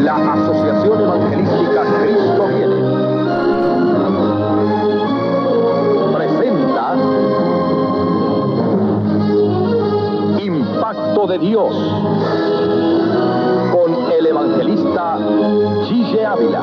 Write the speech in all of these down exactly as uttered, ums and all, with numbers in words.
La Asociación Evangelística Cristo Viene presenta Impacto de Dios con el evangelista Gille Ávila.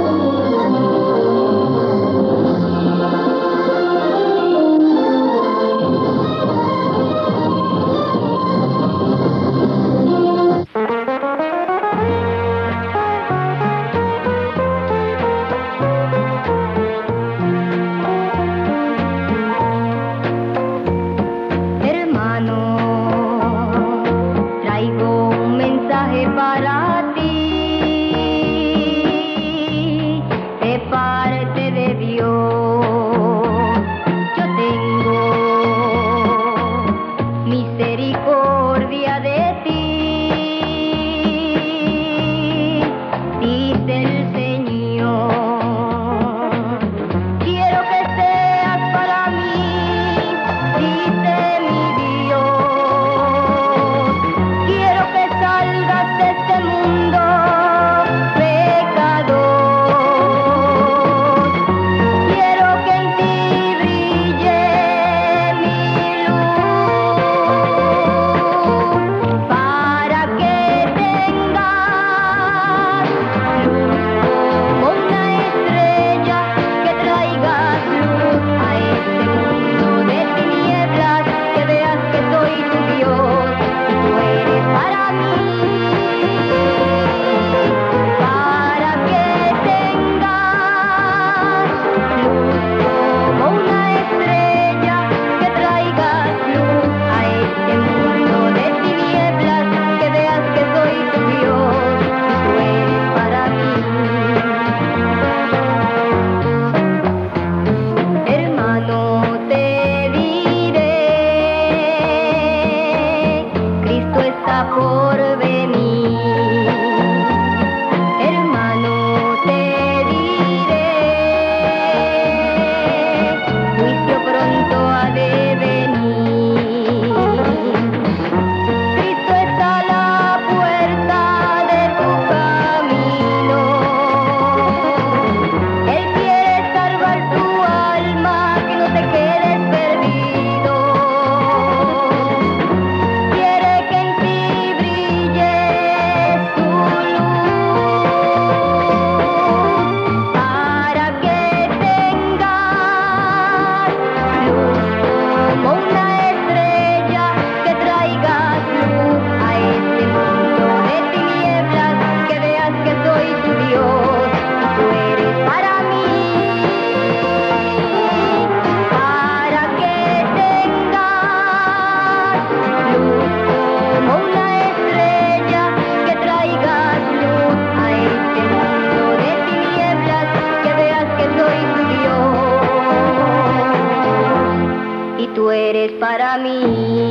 Para mí.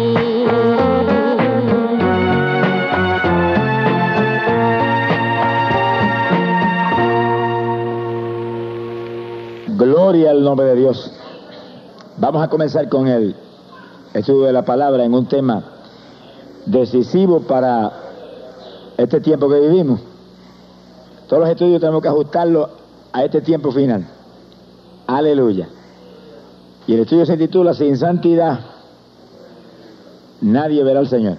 Gloria al nombre de Dios. Vamos a comenzar con el estudio de la palabra en un tema decisivo para este tiempo que vivimos. Todos los estudios tenemos que ajustarlos a este tiempo final. Aleluya. Y el estudio se titula Sin santidad nadie verá al Señor.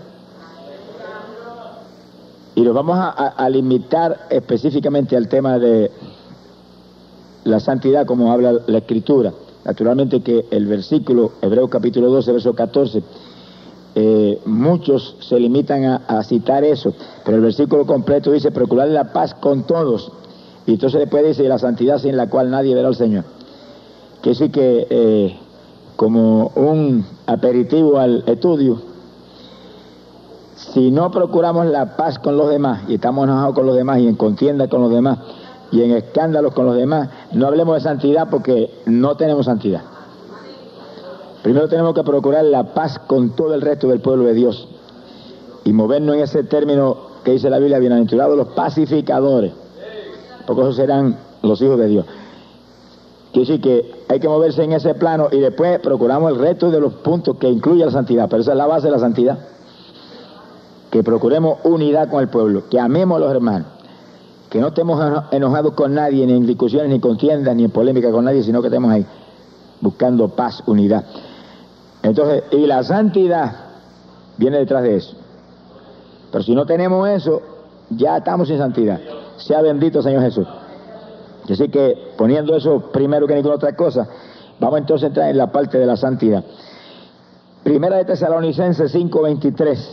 Y nos vamos a, a, a limitar específicamente al tema de la santidad, como habla la Escritura. Naturalmente que el versículo, Hebreos capítulo doce, verso catorce, eh, muchos se limitan a, a citar eso, pero el versículo completo dice, procurar la paz con todos. Y entonces después dice, la santidad sin la cual nadie verá al Señor. Que sí que, eh, como un aperitivo al estudio, si no procuramos la paz con los demás, y estamos enojados con los demás, y en contienda con los demás, y en escándalos con los demás, no hablemos de santidad porque no tenemos santidad. Primero tenemos que procurar la paz con todo el resto del pueblo de Dios, y movernos en ese término que dice la Biblia, bienaventurados los pacificadores, porque esos serán los hijos de Dios. Quiere decir que hay que moverse en ese plano y después procuramos el resto de los puntos que incluye la santidad, pero esa es la base de la santidad. Que procuremos unidad con el pueblo, que amemos a los hermanos, que no estemos enojados con nadie, ni en discusiones, ni en contiendas, ni en polémica con nadie, sino que estemos ahí buscando paz, unidad. Entonces, y la santidad viene detrás de eso. Pero si no tenemos eso, ya estamos sin santidad. Sea bendito Señor Jesús. Así que, poniendo eso primero que ninguna otra cosa, vamos entonces a entrar en la parte de la santidad. Primera de Tesalonicenses cinco veintitrés.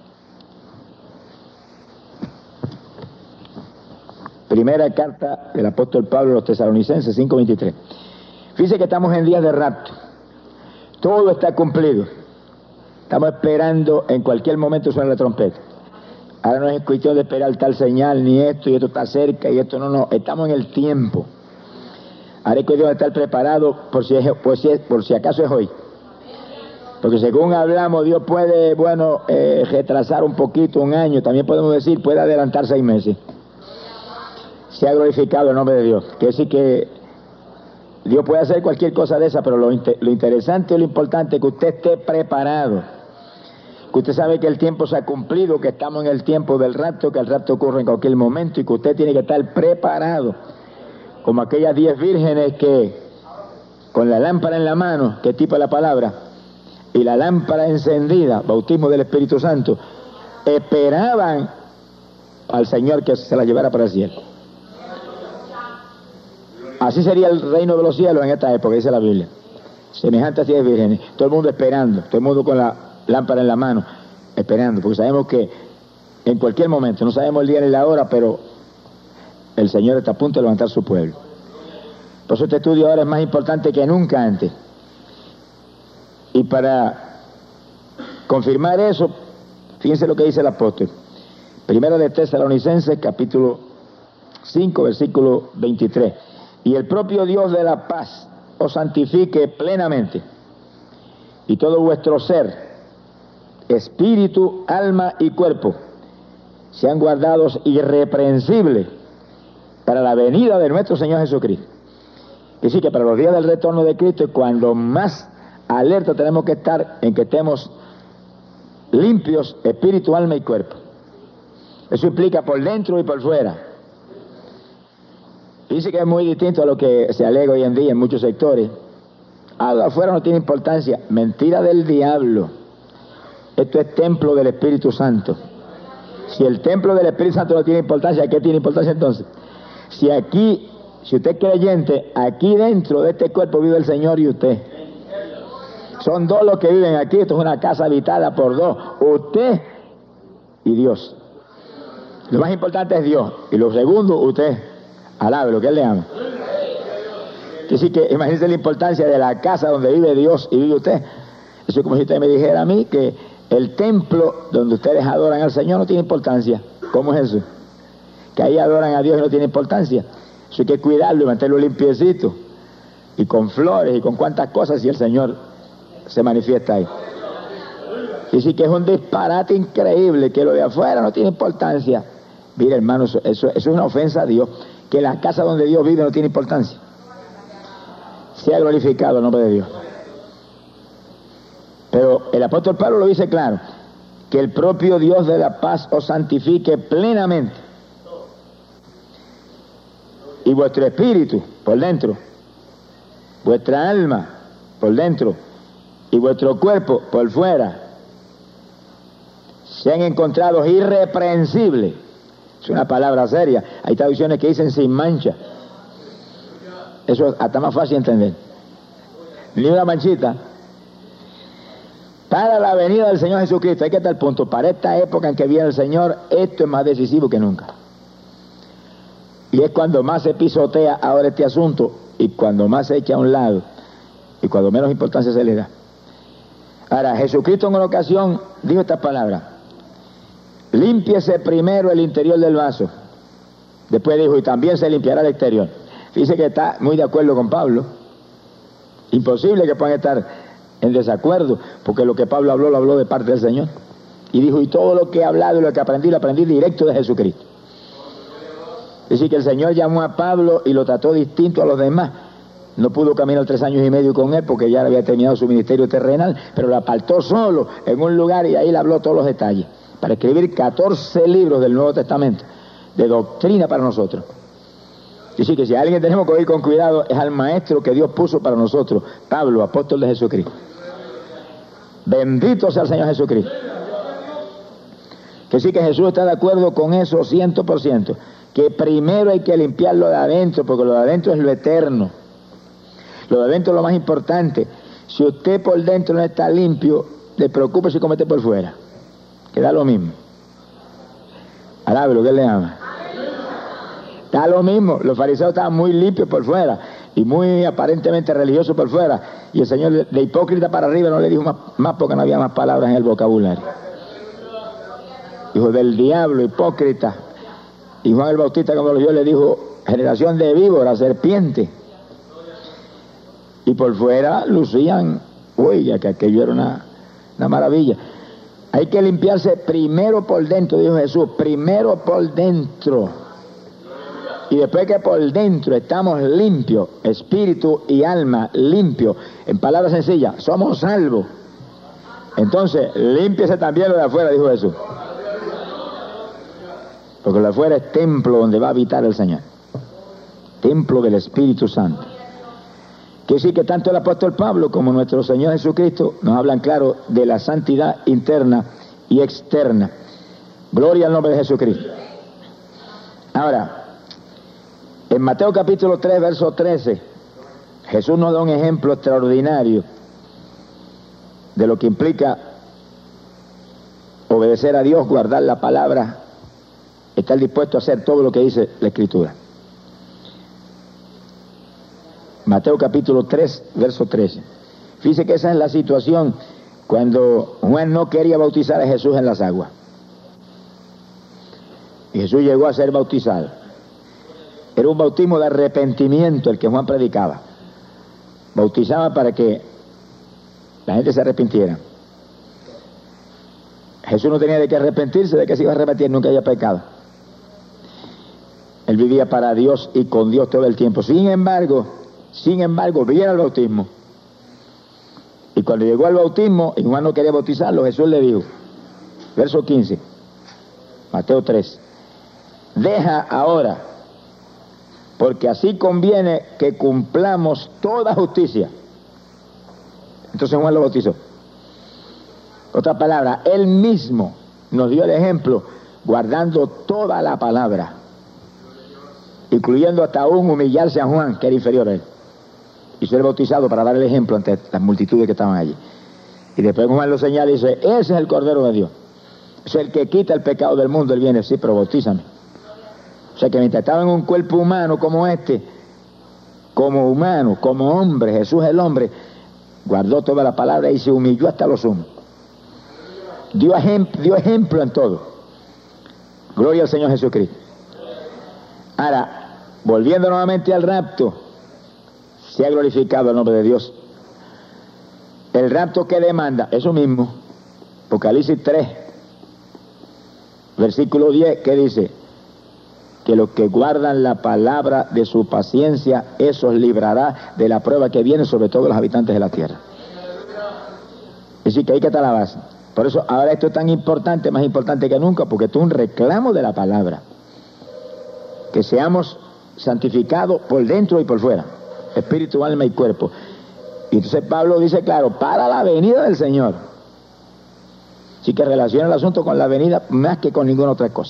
Primera carta del apóstol Pablo a los Tesalonicenses cinco veintitrés. Fíjense que estamos en días de rapto. Todo está cumplido. Estamos esperando, en cualquier momento suena la trompeta. Ahora no es cuestión de esperar tal señal, ni esto, y esto está cerca, y esto no, no. Estamos en el tiempo. Ahora es cuestión de estar preparado por si, es, por, si es, por si acaso es hoy. Porque según hablamos, Dios puede, bueno, eh, retrasar un poquito, un año. También podemos decir, puede adelantar seis meses. Se ha glorificado el nombre de Dios. Quiere decir que Dios puede hacer cualquier cosa de esa, pero lo, inter, lo interesante y lo importante es que usted esté preparado. Que usted sabe que el tiempo se ha cumplido, que estamos en el tiempo del rapto, que el rapto ocurre en cualquier momento y que usted tiene que estar preparado. Como aquellas diez vírgenes que, con la lámpara en la mano, que tipo es la palabra, y la lámpara encendida, bautismo del Espíritu Santo, esperaban al Señor que se la llevara para el cielo. Así sería el reino de los cielos en esta época, dice la Biblia. Semejante a diez vírgenes, todo el mundo esperando, todo el mundo con la lámpara en la mano, esperando, porque sabemos que en cualquier momento, no sabemos el día ni la hora, pero el Señor está a punto de levantar su pueblo. Por eso este estudio ahora es más importante que nunca antes. Y para confirmar eso, fíjense lo que dice el apóstol. Primero de Tesalonicenses, capítulo cinco, versículo veintitrés. Y el propio Dios de la paz os santifique plenamente, y todo vuestro ser, espíritu, alma y cuerpo, sean guardados irreprensibles para la venida de nuestro Señor Jesucristo. Es decir, que para los días del retorno de Cristo es cuando más alerta tenemos que estar en que estemos limpios, espíritu, alma y cuerpo. Eso implica por dentro y por fuera. Dice que es muy distinto a lo que se alega hoy en día en muchos sectores. Algo afuera no tiene importancia. Mentira del diablo. Esto es templo del Espíritu Santo. Si el templo del Espíritu Santo no tiene importancia, ¿qué tiene importancia entonces? Si aquí, si usted es creyente, aquí dentro de este cuerpo vive el Señor y usted. Son dos los que viven aquí. Esto es una casa habitada por dos. Usted y Dios. Lo más importante es Dios. Y lo segundo, usted. Alabe lo que Él le ama. Así que imagínense la importancia de la casa donde vive Dios y vive usted. Eso es como si usted me dijera a mí que el templo donde ustedes adoran al Señor no tiene importancia. ¿Cómo es eso? Que ahí adoran a Dios y no tiene importancia. Eso hay que cuidarlo y mantenerlo limpiecito. Y con flores y con cuantas cosas, y el Señor se manifiesta ahí. Y sí que es un disparate increíble que lo de afuera no tiene importancia. Mire, hermano, eso, eso, eso es una ofensa a Dios. Que la casa donde Dios vive no tiene importancia. Sea glorificado el nombre de Dios. Pero el apóstol Pablo lo dice claro, que el propio Dios de la paz os santifique plenamente, y vuestro espíritu por dentro, vuestra alma por dentro y vuestro cuerpo por fuera sean encontrados irreprensibles. Es una palabra seria. Hay traducciones que dicen sin mancha. Eso hasta más fácil de entender. Ni una manchita. Para la venida del Señor Jesucristo. Hay que estar al punto. Para esta época en que viene el Señor, esto es más decisivo que nunca. Y es cuando más se pisotea ahora este asunto, y cuando más se echa a un lado, y cuando menos importancia se le da. Ahora, Jesucristo en una ocasión dijo estas palabras: límpiese primero el interior del vaso. Después dijo, y también se limpiará el exterior. Dice que está muy de acuerdo con Pablo. Imposible que puedan estar en desacuerdo, porque lo que Pablo habló, lo habló de parte del Señor. Y dijo, y todo lo que he hablado y lo que aprendí, lo aprendí directo de Jesucristo. Es decir, que el Señor llamó a Pablo y lo trató distinto a los demás. No pudo caminar tres años y medio con él porque ya había terminado su ministerio terrenal, pero lo apartó solo en un lugar y ahí le habló todos los detalles, para escribir catorce libros del Nuevo Testamento, de doctrina para nosotros. Y sí que si a alguien tenemos que oír con cuidado es al maestro que Dios puso para nosotros, Pablo, apóstol de Jesucristo. Bendito sea el Señor Jesucristo. Que sí que Jesús está de acuerdo con eso ciento por ciento, que primero hay que limpiarlo de adentro, porque lo de adentro es lo eterno, lo de adentro es lo más importante. Si usted por dentro no está limpio, le preocupe si comete por fuera, que da lo mismo. Alábelo, que le ama. Da lo mismo. Los fariseos estaban muy limpios por fuera y muy aparentemente religiosos por fuera, y el Señor de hipócrita para arriba no le dijo más, más porque no había más palabras en el vocabulario. Hijo del diablo, hipócrita. Y Juan el Bautista, como lo vio, le dijo: generación de víboras, serpiente. Y por fuera lucían, oiga, que aquello era una, una maravilla. Hay que limpiarse primero por dentro, dijo Jesús, primero por dentro. Y después que por dentro estamos limpios, espíritu y alma limpios, en palabras sencillas, somos salvos. Entonces, límpiese también lo de afuera, dijo Jesús. Porque lo de afuera es templo donde va a habitar el Señor. Templo del Espíritu Santo. Quiere decir que tanto el apóstol Pablo como nuestro Señor Jesucristo nos hablan claro de la santidad interna y externa. Gloria al nombre de Jesucristo. Ahora, en Mateo capítulo tres, verso trece, Jesús nos da un ejemplo extraordinario de lo que implica obedecer a Dios, guardar la palabra, estar dispuesto a hacer todo lo que dice la Escritura. Mateo capítulo tres, verso trece. Fíjese que esa es la situación cuando Juan no quería bautizar a Jesús en las aguas. Y Jesús llegó a ser bautizado. Era un bautismo de arrepentimiento el que Juan predicaba. Bautizaba para que la gente se arrepintiera. Jesús no tenía de qué arrepentirse, de que se iba a arrepentir, nunca había pecado. Él vivía para Dios y con Dios todo el tiempo. Sin embargo, sin embargo, viene al bautismo. Y cuando llegó al bautismo, y Juan no quería bautizarlo, Jesús le dijo, verso quince, Mateo tres, deja ahora, porque así conviene que cumplamos toda justicia. Entonces Juan lo bautizó. Otra palabra, él mismo nos dio el ejemplo, guardando toda la palabra, incluyendo hasta aún humillarse a Juan, que era inferior a él, y ser bautizado para dar el ejemplo ante las multitudes que estaban allí. Y después Juan lo señala y dice, ese es el Cordero de Dios, es el que quita el pecado del mundo. Él viene, sí, pero bautízame. O sea que mientras estaba en un cuerpo humano como este, como humano, como hombre, Jesús el hombre, guardó toda la palabra y se humilló hasta lo sumo. Dio ejemplo, dio ejemplo en todo. Gloria al Señor Jesucristo. Ahora, volviendo nuevamente al rapto, se ha glorificado el nombre de Dios. El rapto que demanda, eso mismo, Apocalipsis tres, versículo diez, que dice que los que guardan la palabra de su paciencia, esos librará de la prueba que viene sobre todos los habitantes de la tierra. Es decir, que ahí que está la base. Por eso ahora esto es tan importante, más importante que nunca, porque esto es un reclamo de la palabra. Que seamos santificados por dentro y por fuera, espíritu, alma y cuerpo. Y entonces Pablo dice, claro, para la venida del Señor. Así que relaciona el asunto con la venida más que con ninguna otra cosa.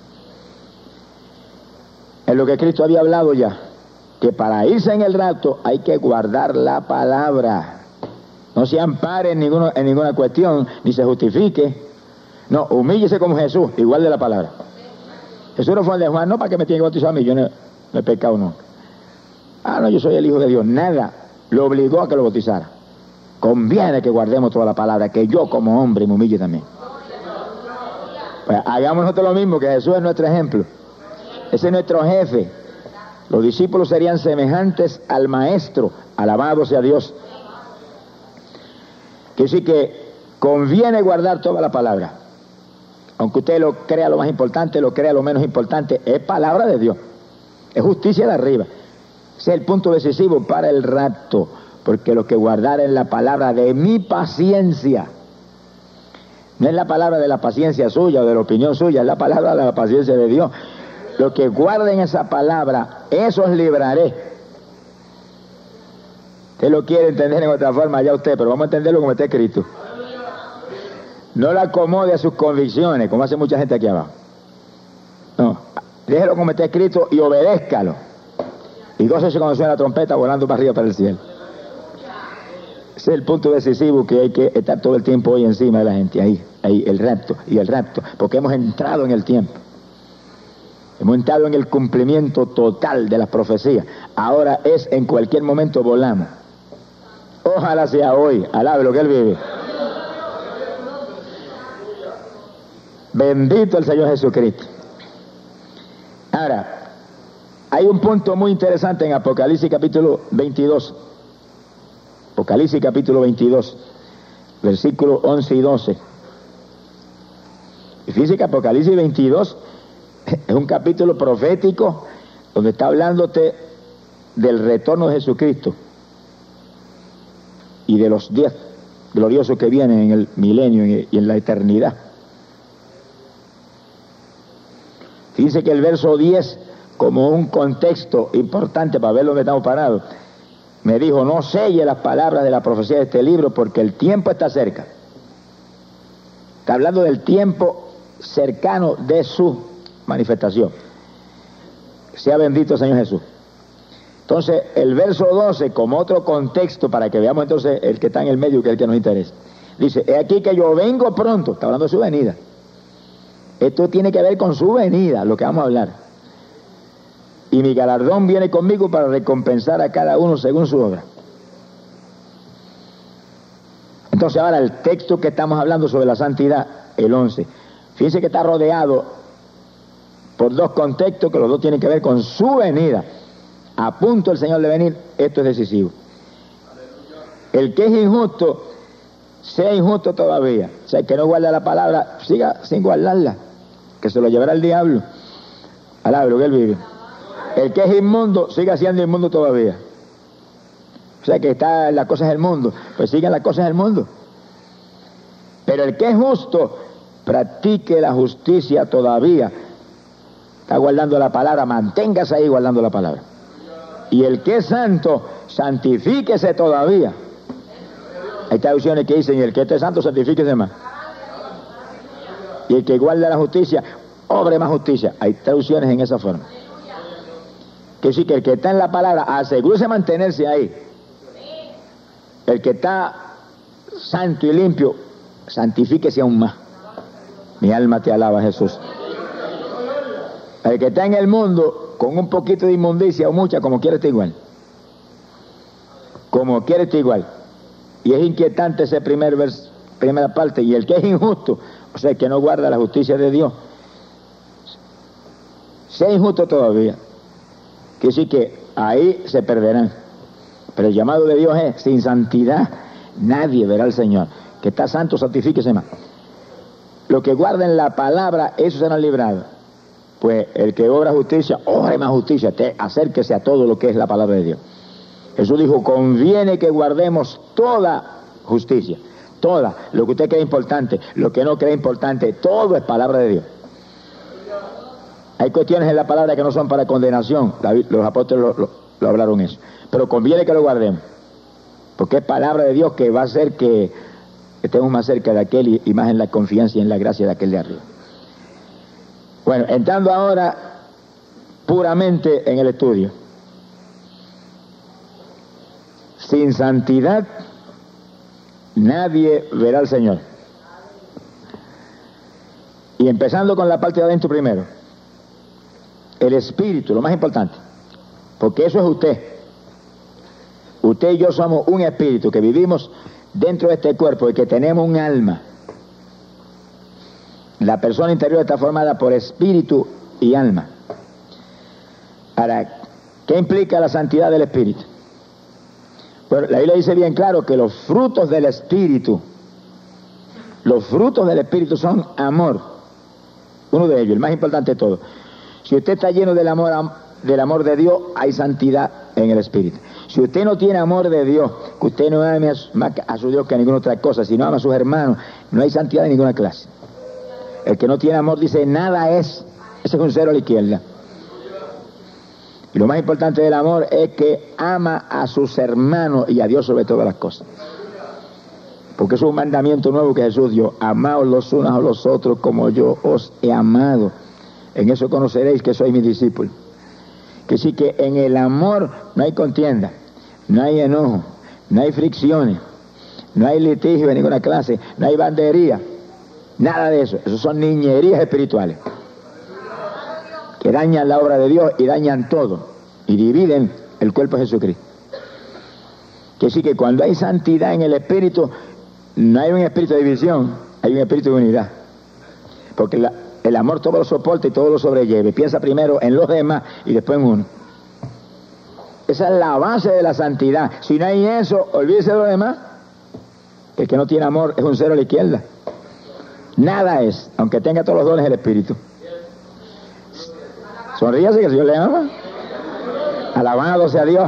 Es lo que Cristo había hablado ya, que para irse en el rapto hay que guardar la palabra. No se ampare en, ninguno, en ninguna cuestión, ni se justifique. No, humíllese como Jesús, igual de la palabra. Jesús no fue el de Juan, no, para que me tiene que bautizar a mí, yo no, no he pecado, no. Ah, no, yo soy el Hijo de Dios. Nada, lo obligó a que lo bautizara. Conviene que guardemos toda la palabra, que yo como hombre me humille también. Pues hagamos nosotros lo mismo, que Jesús es nuestro ejemplo. Ese es nuestro jefe. Los discípulos serían semejantes al Maestro, alabado sea Dios. Quiere decir que conviene guardar toda la palabra. Aunque usted lo crea lo más importante, lo crea lo menos importante, es palabra de Dios. Es justicia de arriba. Ese es el punto decisivo para el rapto. Porque lo que guardaren la palabra de mi paciencia, no es la palabra de la paciencia suya o de la opinión suya, es la palabra de la paciencia de Dios. Los que guarden esa palabra, esos libraré. Usted lo quiere entender en otra forma, ya usted, pero vamos a entenderlo como está escrito. No lo acomode a sus convicciones, como hace mucha gente aquí abajo. No, déjelo como está escrito y obedézcalo. Y gócese cuando suena la trompeta volando para arriba, para el cielo. Ese es el punto decisivo, que hay que estar todo el tiempo hoy encima de la gente. Ahí, ahí, el rapto y el rapto. Porque hemos entrado en el tiempo. Hemos entrado en el cumplimiento total de las profecías. Ahora es en cualquier momento volamos. Ojalá sea hoy. Alabe lo que Él vive. Bendito el Señor Jesucristo. Ahora, hay un punto muy interesante en Apocalipsis capítulo veintidós. Apocalipsis capítulo veintidós, versículos once y doce. Y fíjese que Apocalipsis veintidós es un capítulo profético donde está hablándote del retorno de Jesucristo y de los días gloriosos que vienen en el milenio y en la eternidad. Fíjense que el verso diez, como un contexto importante para ver dónde estamos parados, me dijo: no selle las palabras de la profecía de este libro, porque el tiempo está cerca. Está hablando del tiempo cercano de su manifestación. Sea bendito el Señor Jesús. Entonces, el verso doce, como otro contexto, para que veamos entonces el que está en el medio, que es el que nos interesa. Dice: he aquí que yo vengo pronto. Está hablando de su venida. Esto tiene que ver con su venida, lo que vamos a hablar. Y mi galardón viene conmigo para recompensar a cada uno según su obra. Entonces ahora el texto que estamos hablando sobre la santidad, el once. Fíjense que está rodeado por dos contextos que los dos tienen que ver con su venida. A punto el Señor de venir, esto es decisivo. El que es injusto, sea injusto todavía. O sea, el que no guarda la palabra, siga sin guardarla, que se lo llevará el diablo. Alabe lo que Él vive. El que es inmundo, siga siendo inmundo todavía. O sea, que está en las cosas del mundo, pues siga en las cosas del mundo. Pero el que es justo, practique la justicia todavía. Está guardando la palabra, manténgase ahí guardando la palabra. Y el que es santo, santifíquese todavía. Hay traducciones que dicen: y el que esté santo, santifíquese más. Y el que guarda la justicia, obre más justicia. Hay traducciones en esa forma. Que sí, que el que está en la palabra, asegúrese de mantenerse ahí. El que está santo y limpio, santifíquese aún más. Mi alma te alaba, Jesús. El que está en el mundo, con un poquito de inmundicia o mucha, como quiere está igual. Como quiere está igual. Y es inquietante ese primer vers, primera parte. Y el que es injusto, o sea, el que no guarda la justicia de Dios, sea injusto todavía. Que sí, que ahí se perderán. Pero el llamado de Dios es: sin santidad nadie verá al Señor. Que está santo, santifíquese más. Los que guarden la palabra, esos serán librados. Pues el que obra justicia, obre más justicia. Te acérquese a todo lo que es la palabra de Dios. Jesús dijo: conviene que guardemos toda justicia. Toda. Lo que usted cree importante, lo que no cree importante, todo es palabra de Dios. Hay cuestiones en la palabra que no son para condenación. David, los apóstoles lo, lo, lo hablaron eso. Pero conviene que lo guardemos. Porque es palabra de Dios que va a hacer que estemos más cerca de aquel y, y más en la confianza y en la gracia de aquel de arriba. Bueno, entrando ahora puramente en el estudio. Sin santidad nadie verá al Señor. Y empezando con la parte de adentro primero. El espíritu, lo más importante, porque eso es usted. Usted y yo somos un espíritu que vivimos dentro de este cuerpo y que tenemos un alma. La persona interior está formada por espíritu y alma. Ahora, ¿qué implica la santidad del espíritu? Bueno, la Biblia dice bien claro que los frutos del espíritu, los frutos del espíritu son amor. Uno de ellos, el más importante de todos. Si usted está lleno del amor, del amor de Dios, hay santidad en el espíritu. Si usted no tiene amor de Dios, que usted no ama más a su Dios que a ninguna otra cosa, si no ama a sus hermanos, no hay santidad de ninguna clase. El que no tiene amor dice: nada es. Ese es un cero a la izquierda. Y lo más importante del amor es que ama a sus hermanos y a Dios sobre todas las cosas. Porque es un mandamiento nuevo que Jesús dio: amaos los unos a los otros como yo os he amado. En eso conoceréis que sois mis discípulos. Que sí, que en el amor no hay contienda, no hay enojo, no hay fricciones, no hay litigio de ninguna clase, no hay bandería, nada de eso. Eso son niñerías espirituales que dañan la obra de Dios y dañan todo y dividen el cuerpo de Jesucristo. Que sí, que cuando hay santidad en el espíritu, no hay un espíritu de división, hay un espíritu de unidad. Porque la, el amor todo lo soporta y todo lo sobrelleve. Piensa primero en los demás y después en uno. Esa es la base de la santidad. Si no hay eso, olvídese de lo demás. El que no tiene amor es un cero a la izquierda. Nada es, aunque tenga todos los dones del espíritu. Sonríase que el Señor le ama. Alabado sea Dios.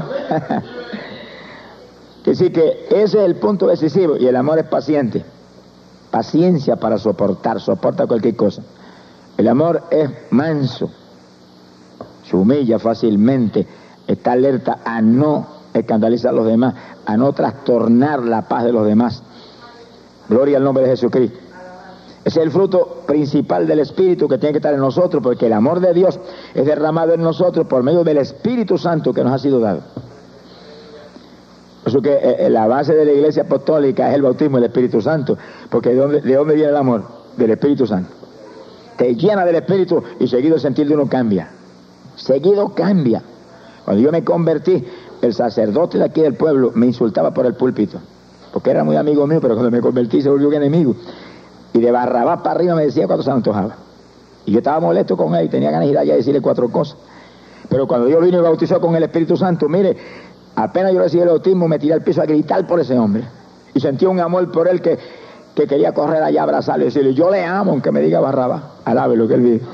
Que sí, que ese es el punto decisivo. Y el amor es paciente. Paciencia para soportar, soporta cualquier cosa. El amor es manso, se humilla fácilmente, está alerta a no escandalizar a los demás, a no trastornar la paz de los demás. Gloria al nombre de Jesucristo. Ese es el fruto principal del Espíritu que tiene que estar en nosotros, porque el amor de Dios es derramado en nosotros por medio del Espíritu Santo que nos ha sido dado. Por eso que eh, la base de la Iglesia Apostólica es el bautismo del Espíritu Santo, porque ¿de dónde, de dónde viene el amor? Del Espíritu Santo. Te llena del Espíritu y seguido el sentir de uno cambia. Seguido cambia. Cuando yo me convertí, el sacerdote de aquí del pueblo me insultaba por el púlpito, porque era muy amigo mío, pero cuando me convertí se volvió un enemigo. Y de Barrabás para arriba me decía cuando se me antojaba. Y yo estaba molesto con él y tenía ganas de ir allá y decirle cuatro cosas. Pero cuando Dios vino y bautizó con el Espíritu Santo, mire, apenas yo recibí el bautismo, me tiré al piso a gritar por ese hombre. Y sentí un amor por él que, que quería correr allá a abrazarle y decirle: yo le amo, aunque me diga Barrabás. Alabe lo que él vive.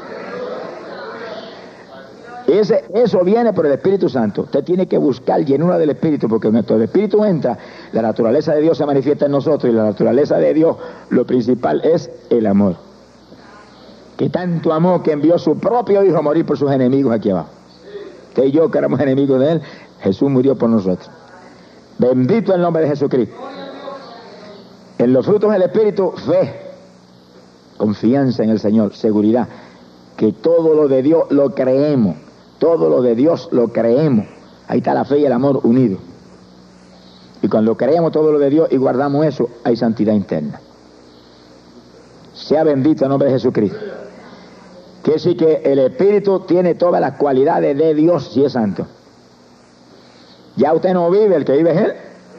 Ese, eso viene por el Espíritu Santo. Usted tiene que buscar llenura del Espíritu, porque cuando el Espíritu entra, la naturaleza de Dios se manifiesta en nosotros, y la naturaleza de Dios, lo principal es el amor. Que tanto amó que envió su propio Hijo a morir por sus enemigos aquí abajo. Usted y yo, que éramos enemigos de Él, Jesús murió por nosotros. Bendito el nombre de Jesucristo. En los frutos del Espíritu, fe, confianza en el Señor, seguridad, que todo lo de Dios lo creemos. Todo lo de Dios lo creemos. Ahí está la fe y el amor unidos. Y cuando creemos todo lo de Dios y guardamos eso, hay santidad interna. Sea bendito el nombre de Jesucristo. Quiere decir que el Espíritu tiene todas las cualidades de Dios si es santo. Ya usted no vive, el que vive es Él.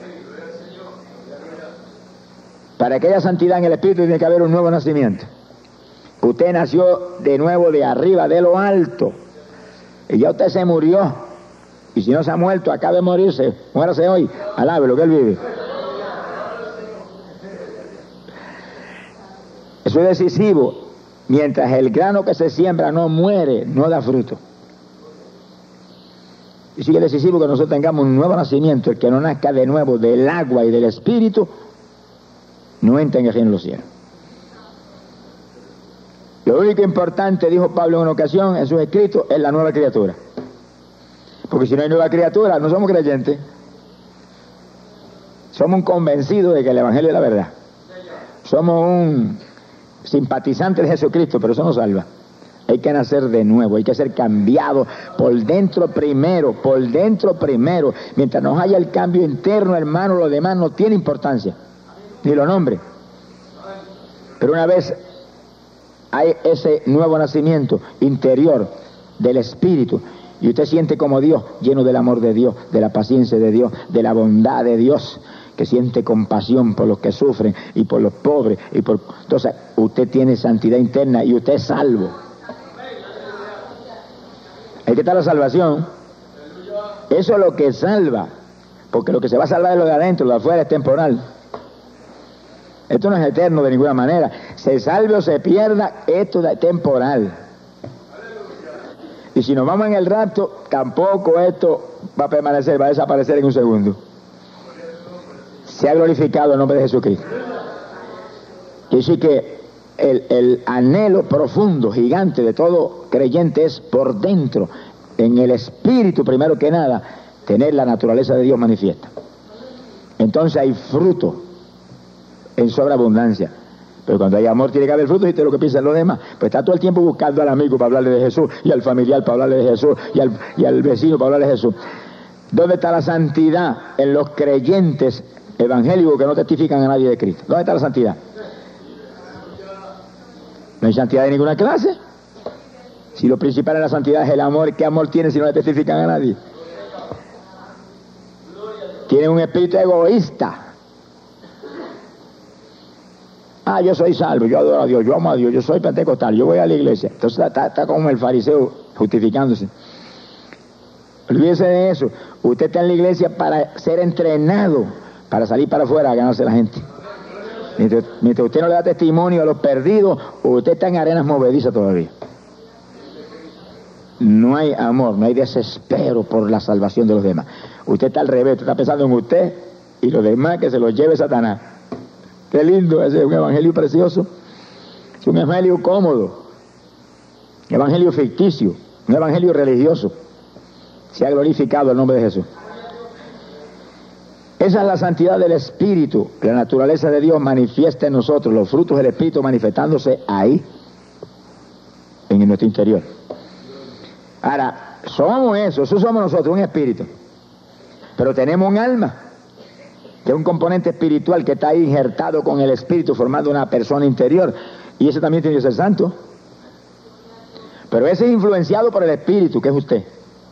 Para que haya santidad en el Espíritu tiene que haber un nuevo nacimiento. Usted nació de nuevo de arriba, de lo alto. Y ya usted se murió. Y si no se ha muerto, acaba de morirse. Muérase hoy. Alabe lo que Él vive. Eso es decisivo. Mientras el grano que se siembra no muere, no da fruto. Y sigue decisivo que nosotros tengamos un nuevo nacimiento. El que no nazca de nuevo del agua y del Espíritu, no entra en el reino de los cielos. Lo único importante, dijo Pablo en una ocasión en sus escritos, es la nueva criatura. Porque si no hay nueva criatura, no somos creyentes. Somos un convencido de que el Evangelio es la verdad. Somos un simpatizante de Jesucristo, pero eso no salva. Hay que nacer de nuevo, hay que ser cambiado por dentro primero, por dentro primero. Mientras no haya el cambio interno, hermano, lo demás no tiene importancia, ni lo nombre. Pero una vez hay ese nuevo nacimiento interior del Espíritu, y usted siente como Dios, lleno del amor de Dios, de la paciencia de Dios, de la bondad de Dios, que siente compasión por los que sufren y por los pobres, y por entonces usted tiene santidad interna y usted es salvo. Ahí está la salvación. Eso es lo que salva, porque lo que se va a salvar es lo de adentro, lo de afuera es temporal. Esto no es eterno de ninguna manera. Se salve o se pierda, esto es temporal. Y si nos vamos en el rapto, tampoco esto va a permanecer, va a desaparecer en un segundo. Se ha glorificado el nombre de Jesucristo. Y así que el, el anhelo profundo, gigante de todo creyente es por dentro, en el espíritu, primero que nada, tener la naturaleza de Dios manifiesta. Entonces hay fruto en sobreabundancia. Pero cuando hay amor tiene que haber fruto, y usted lo que piensan los demás. Pues está todo el tiempo buscando al amigo para hablarle de Jesús, y al familiar para hablarle de Jesús, y al, y al vecino para hablarle de Jesús. ¿Dónde está la santidad en los creyentes evangélicos que no testifican a nadie de Cristo? ¿Dónde está la santidad? No hay santidad de ninguna clase. Si lo principal en la santidad es el amor, ¿qué amor tiene si no le testifican a nadie? Tienen un espíritu egoísta. Ah, yo soy salvo, yo adoro a Dios, yo amo a Dios, yo soy pentecostal, yo voy a la iglesia. Entonces está, está como el fariseo justificándose. Olvídese de eso. Usted está en la iglesia para ser entrenado, para salir para afuera a ganarse a la gente. Mientras, mientras usted no le da testimonio a los perdidos, usted está en arenas movedizas todavía. No hay amor, no hay desespero por la salvación de los demás. Usted está al revés, usted está pensando en usted y los demás que se los lleve Satanás. Qué lindo, ese es un evangelio precioso. Es un evangelio cómodo, un evangelio ficticio, un evangelio religioso. Se ha glorificado el nombre de Jesús. Esa es la santidad del Espíritu. La naturaleza de Dios manifiesta en nosotros, los frutos del Espíritu manifestándose ahí, en nuestro interior. Ahora, somos eso, eso somos nosotros, un espíritu. Pero tenemos un alma, que es un componente espiritual que está ahí injertado con el Espíritu, formando una persona interior. Y ese también tiene que ser santo. Pero ese es influenciado por el Espíritu, que es usted.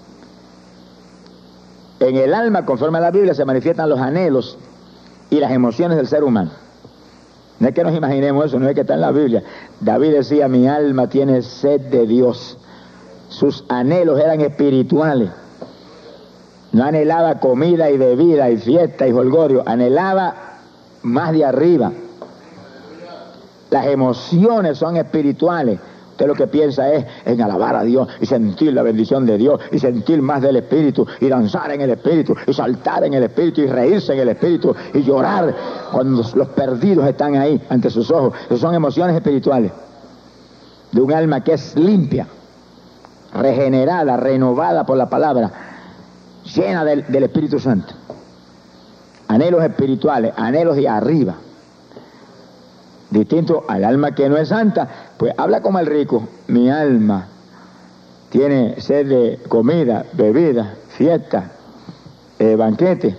En el alma, conforme a la Biblia, se manifiestan los anhelos y las emociones del ser humano. No es que nos imaginemos eso, no es que está en la Biblia. David decía, mi alma tiene sed de Dios. Sus anhelos eran espirituales. No anhelaba comida y bebida y fiesta y jolgorio, anhelaba más de arriba. Las emociones son espirituales. Usted lo que piensa es en alabar a Dios y sentir la bendición de Dios y sentir más del Espíritu y danzar en el Espíritu y saltar en el Espíritu y reírse en el Espíritu y llorar cuando los perdidos están ahí ante sus ojos. Esas son emociones espirituales de un alma que es limpia, regenerada, renovada por la palabra, llena del, del Espíritu Santo. Anhelos espirituales, anhelos de arriba. Distinto al alma que no es santa, pues habla como el rico. Mi alma tiene sed de comida, bebida, fiesta, eh, banquete.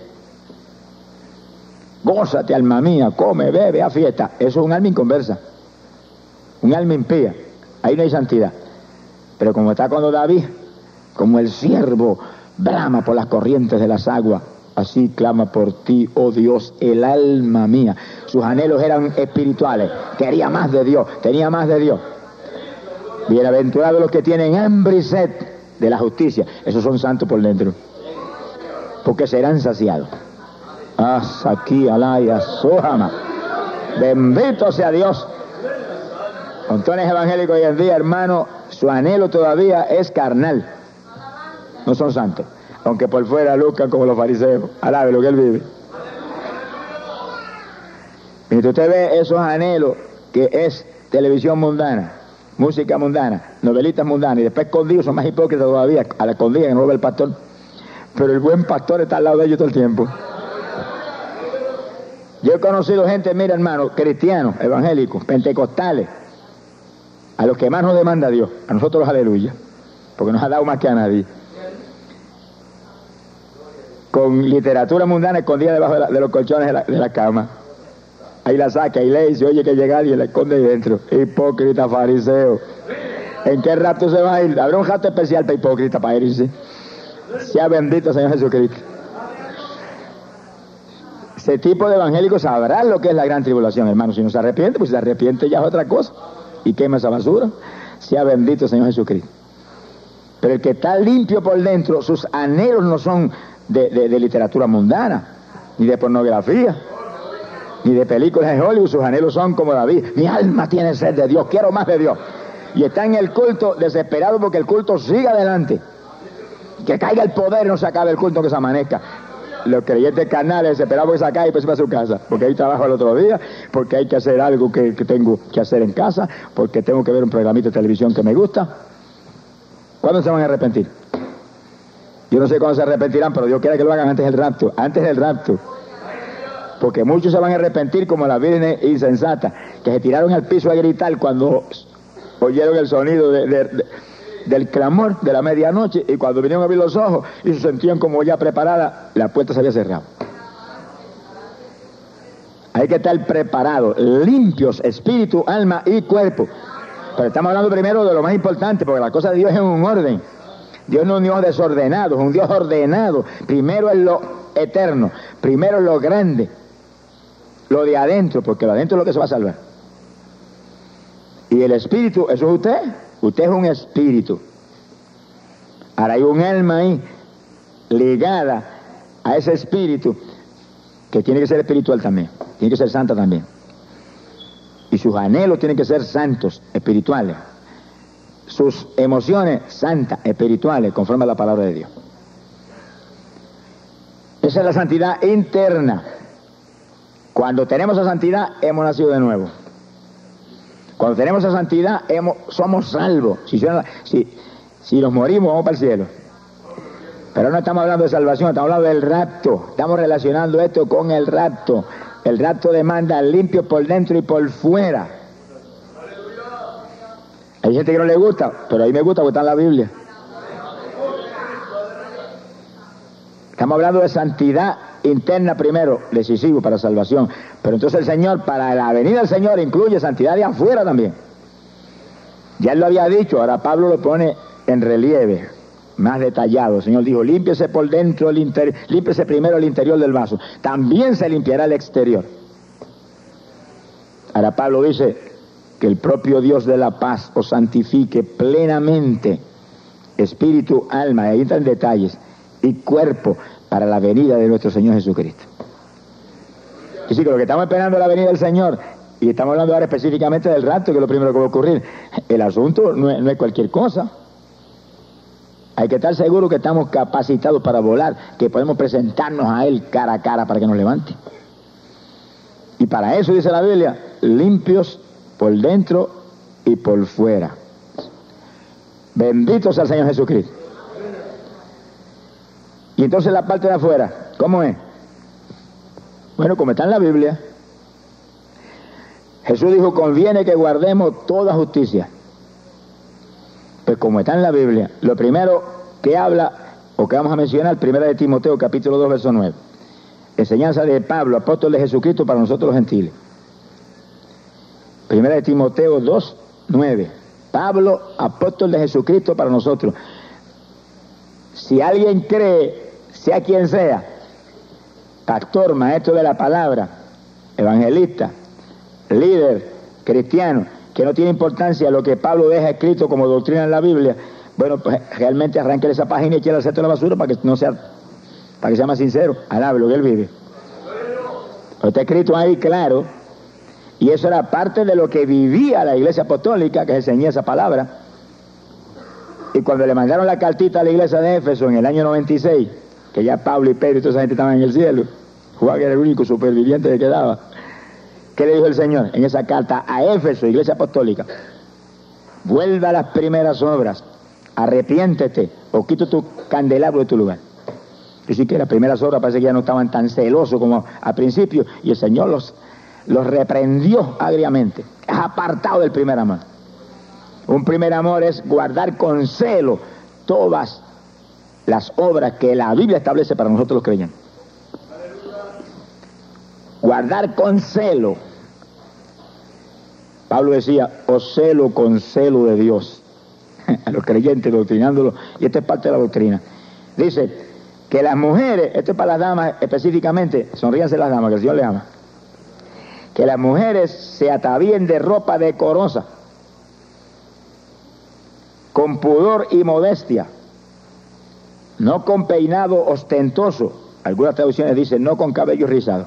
Gózate, alma mía, come, bebe, a fiesta. Eso es un alma inconversa, un alma impía. Ahí no hay santidad. Pero como está con David, como el siervo brama por las corrientes de las aguas, así clama por ti, oh Dios, el alma mía. Sus anhelos eran espirituales, quería más de Dios, tenía más de Dios. Bienaventurados los que tienen hambre y sed de la justicia, esos son santos por dentro, porque serán saciados. Haz aquí alaya sojama. Bendito sea Dios. Montones evangélicos hoy en día, hermano, su anhelo todavía es carnal, no son santos, aunque por fuera luchan como los fariseos. Alabe lo que él vive. Mientras usted ve esos anhelos, que es televisión mundana, música mundana, novelitas mundanas, y después escondidos, son más hipócritas todavía, a la escondida que no lo ve el pastor. Pero el buen pastor está al lado de ellos todo el tiempo. Yo he conocido gente, mira hermano, cristianos, evangélicos, pentecostales, a los que más nos demanda Dios, a nosotros los aleluya, porque nos ha dado más que a nadie, con literatura mundana escondida debajo de, la, de los colchones de la, de la cama. Ahí la saca y lee y se oye que llega alguien y la esconde ahí dentro. Hipócrita, fariseo. ¿En qué rato se va a ir? Habrá un rato especial para hipócrita para irse. Sea bendito Señor Jesucristo. Ese tipo de evangélicos sabrá lo que es la gran tribulación, hermano. Si no se arrepiente, pues si se arrepiente ya es otra cosa. Y quema esa basura. Sea bendito Señor Jesucristo. Pero el que está limpio por dentro, sus anhelos no son de, de, de literatura mundana, ni de pornografía, ni de películas de Hollywood. Sus anhelos son como David. Mi alma tiene sed de Dios, quiero más de Dios. Y está en el culto desesperado porque el culto siga adelante. Que caiga el poder y no se acabe el culto, que se amanezca. Los creyentes carnales desesperados porque se acabe y pues se va a su casa. Porque hay trabajo el otro día, porque hay que hacer algo que, que tengo que hacer en casa, porque tengo que ver un programita de televisión que me gusta. ¿Cuándo se van a arrepentir? Yo no sé cuándo se arrepentirán, pero Dios quiere que lo hagan antes del rapto, antes del rapto. Porque muchos se van a arrepentir como las vírgenes insensatas, que se tiraron al piso a gritar cuando oyeron el sonido de, de, de, del clamor de la medianoche, y cuando vinieron a abrir los ojos y se sentían como ya preparada, la puerta se había cerrado. Hay que estar preparados, limpios, espíritu, alma y cuerpo. Pero estamos hablando primero de lo más importante, porque la cosa de Dios es en un orden. Dios no es un Dios desordenado, es un Dios ordenado. Primero es lo eterno, primero es lo grande, lo de adentro, porque lo de adentro es lo que se va a salvar. Y el espíritu, eso es usted. Usted es un espíritu. Ahora hay un alma ahí ligada a ese espíritu que tiene que ser espiritual también, tiene que ser santa también. Y sus anhelos tienen que ser santos, espirituales. Sus emociones santas, espirituales, conforme a la palabra de Dios. Esa es la santidad interna. Cuando tenemos esa santidad, hemos nacido de nuevo. Cuando tenemos esa santidad, hemos, somos salvos. Si, si, si nos morimos, vamos para el cielo. Pero no estamos hablando de salvación, estamos hablando del rapto. Estamos relacionando esto con el rapto. El rapto demanda limpio por dentro y por fuera. Hay gente que no le gusta, pero a mí me gusta porque está en la Biblia. Estamos hablando de santidad interna primero, decisivo para salvación. Pero entonces el Señor, para la venida del Señor, incluye santidad de afuera también. Ya Él lo había dicho, ahora Pablo lo pone en relieve, más detallado. El Señor dijo, límpiese por dentro, el interior, límpiese primero el interior del vaso. También se limpiará el exterior. Ahora Pablo dice que el propio Dios de la paz os santifique plenamente, espíritu, alma, ahí entran detalles, y cuerpo, para la venida de nuestro Señor Jesucristo. Y sí, que lo que estamos esperando es la venida del Señor, y estamos hablando ahora específicamente del rapto, que es lo primero que va a ocurrir. El asunto no es, no es cualquier cosa. Hay que estar seguro que estamos capacitados para volar, que podemos presentarnos a Él cara a cara para que nos levante. Y para eso dice la Biblia, limpios por dentro y por fuera. Bendito sea el Señor Jesucristo. Y entonces la parte de afuera, ¿cómo es? Bueno, como está en la Biblia, Jesús dijo, conviene que guardemos toda justicia. Pues como está en la Biblia, lo primero que habla, o que vamos a mencionar, primera de Timoteo, capítulo dos, verso nueve. Enseñanza de Pablo, apóstol de Jesucristo para nosotros los gentiles. Primera de Timoteo dos, nueve. Pablo, apóstol de Jesucristo para nosotros. Si alguien cree, sea quien sea, pastor, maestro de la palabra, evangelista, líder, cristiano, que no tiene importancia lo que Pablo deja escrito como doctrina en la Biblia, bueno, pues realmente arranque esa página y eche el cesto de la basura para que no sea, para que sea más sincero, alabe lo que él vive. Está escrito ahí claro, y eso era parte de lo que vivía la iglesia apostólica, que enseñaba esa palabra. Y cuando le mandaron la cartita a la iglesia de Éfeso en el año noventa y seis, que ya Pablo y Pedro y toda esa gente estaban en el cielo, Juan era el único superviviente que quedaba, ¿qué le dijo el Señor en esa carta a Éfeso, iglesia apostólica? Vuelva a las primeras obras, arrepiéntete o quita tu candelabro de tu lugar. Así que las primeras obras parece que ya no estaban tan celosos como al principio, y el Señor los, los reprendió agriamente. Es apartado del primer amor. Un primer amor es guardar con celo todas las obras que la Biblia establece para nosotros los creyentes. Guardar con celo. Pablo decía, os celo con celo de Dios. A los creyentes doctrinándolo, y esta es parte de la doctrina. Dice que las mujeres, esto es para las damas específicamente, sonríanse las damas, que el Señor les ama, que las mujeres se atavíen de ropa decorosa, con pudor y modestia, no con peinado ostentoso. Algunas traducciones dicen no con cabello rizado.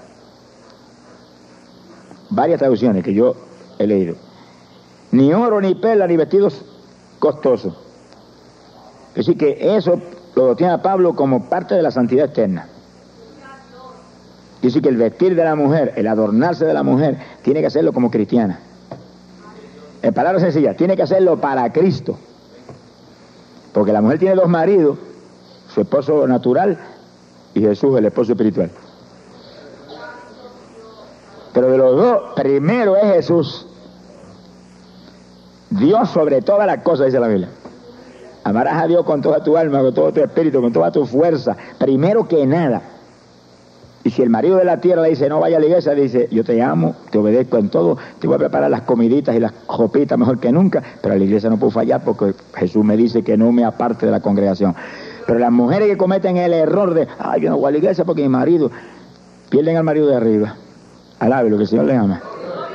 Varias traducciones que yo he leído. Ni oro, ni perla, ni vestidos costosos. Es decir, que eso lo tiene Pablo como parte de la santidad externa. Dice que el vestir de la mujer, el adornarse de la mujer, tiene que hacerlo como cristiana. En palabras sencillas, tiene que hacerlo para Cristo. Porque la mujer tiene dos maridos, su esposo natural, y Jesús, el esposo espiritual. Pero de los dos, primero es Jesús. Dios sobre todas las cosas, dice la Biblia. Amarás a Dios con toda tu alma, con todo tu espíritu, con toda tu fuerza, primero que nada. Y si el marido de la tierra le dice, no vaya a la iglesia, dice, yo te amo, te obedezco en todo, te voy a preparar las comiditas y las copitas mejor que nunca, pero a la iglesia no puedo fallar porque Jesús me dice que no me aparte de la congregación. Pero las mujeres que cometen el error de, ay, yo no voy a la iglesia porque mi marido, pierden al marido de arriba. Alabe lo que el Señor le ama.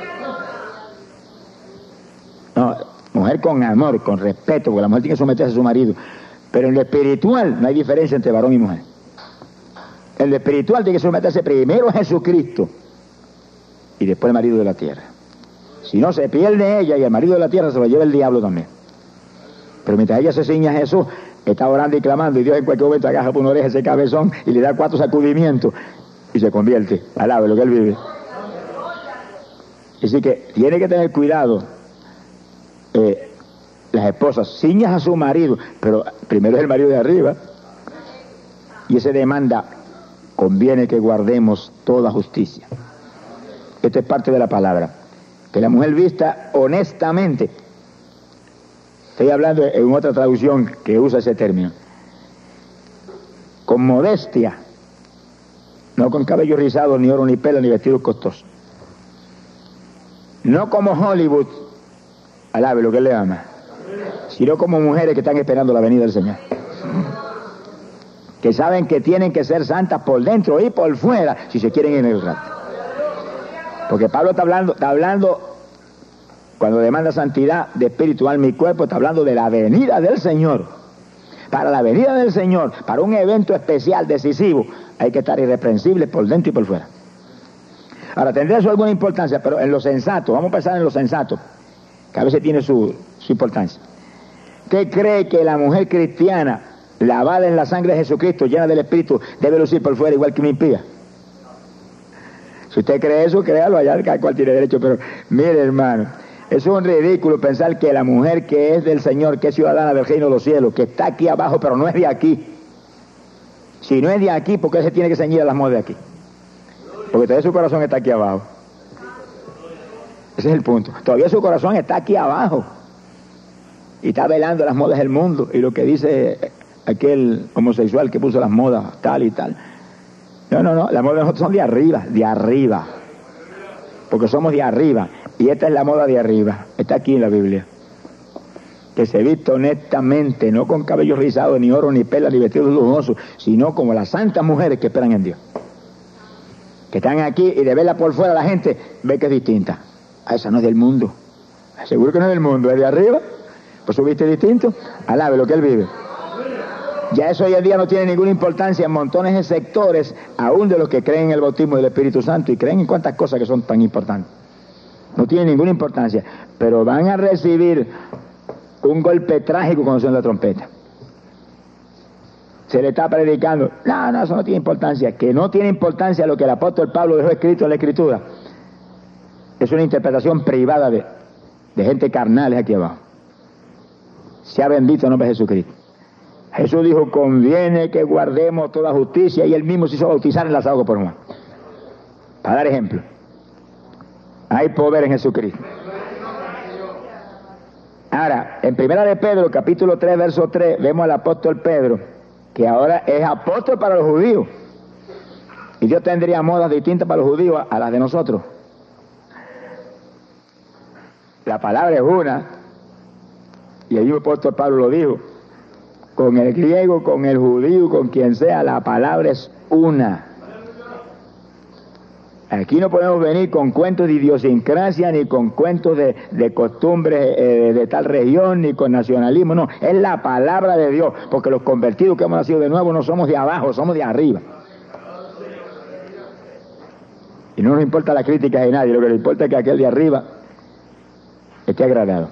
No, mujer con amor, con respeto, porque la mujer tiene que someterse a su marido. Pero en lo espiritual no hay diferencia entre varón y mujer. En lo espiritual tiene que someterse primero a Jesucristo y después el marido de la tierra. Si no, se pierde ella y el marido de la tierra se lo lleva el diablo también. Pero mientras ella se ciña a Jesús, está orando y clamando, y Dios en cualquier momento agarra por una oreja ese cabezón y le da cuatro sacudimientos y se convierte. Alabe lo que él vive. Así que tiene que tener cuidado eh, las esposas, ciñas a su marido, pero primero es el marido de arriba, y ese demanda, conviene que guardemos toda justicia. Esta es parte de la palabra, que la mujer vista honestamente. Estoy hablando en otra traducción que usa ese término, con modestia, no con cabello rizado, ni oro, ni pelo, ni vestidos costosos. No como Hollywood, alabe lo que él le ama, sino como mujeres que están esperando la venida del Señor, que saben que tienen que ser santas por dentro y por fuera si se quieren ir en el rapto. Porque Pablo está hablando, está hablando cuando demanda santidad de espíritu, alma y cuerpo, está hablando de la venida del Señor. Para la venida del Señor, para un evento especial, decisivo, hay que estar irreprensibles por dentro y por fuera. Ahora, tendrá eso alguna importancia, pero en lo sensato, vamos a pensar en lo sensato, que a veces tiene su, su importancia. ¿Usted cree que la mujer cristiana, lavada en la sangre de Jesucristo, llena del Espíritu, debe lucir por fuera igual que una impía? Si usted cree eso, créalo, allá cada cual tiene derecho, pero mire, hermano, eso es un ridículo pensar que la mujer que es del Señor, que es ciudadana del reino de los cielos, que está aquí abajo, pero no es de aquí. Si no es de aquí, ¿por qué se tiene que ceñir a las modas de aquí? Porque todavía su corazón está aquí abajo. Ese es el punto. Todavía su corazón está aquí abajo. Y está velando las modas del mundo. Y lo que dice aquel homosexual que puso las modas tal y tal. No, no, no. Las modas de nosotros son de arriba. De arriba. Porque somos de arriba. Y esta es la moda de arriba. Está aquí en la Biblia. Que se viste honestamente. No con cabello rizado, ni oro, ni perlas, ni vestidos lujosos. Sino como las santas mujeres que esperan en Dios. Que están aquí y de verla por fuera la gente ve que es distinta. Ah, esa no es del mundo. Seguro que no es del mundo, es de arriba. Pues su viste distinto. Alabe lo que él vive. Ya eso hoy en día no tiene ninguna importancia en montones de sectores, aún de los que creen en el bautismo del Espíritu Santo y creen en cuantas cosas que son tan importantes. No tiene ninguna importancia, pero van a recibir un golpe trágico cuando suene la trompeta. Se le está predicando, no, no, eso no tiene importancia. Que no tiene importancia lo que el apóstol Pablo dejó escrito en la Escritura. Es una interpretación privada de, de gente carnales aquí abajo. Sea bendito el nombre de Jesucristo. Jesús dijo, conviene que guardemos toda justicia, y él mismo se hizo bautizar en las aguas por Juan. Para dar ejemplo. Hay poder en Jesucristo. Ahora, en Primera de Pedro, capítulo tres, verso tres, vemos al apóstol Pedro, que ahora es apóstol para los judíos. Y Dios tendría modas distintas para los judíos a las de nosotros. La palabra es una, y el apóstol Pablo lo dijo, con el griego, con el judío, con quien sea, la palabra es una. Aquí no podemos venir con cuentos de idiosincrasia, ni con cuentos de, de costumbres eh, de tal región, ni con nacionalismo, no, es la palabra de Dios, porque los convertidos que hemos nacido de nuevo no somos de abajo, somos de arriba. Y no nos importa la crítica de nadie, lo que nos importa es que aquel de arriba esté agradado.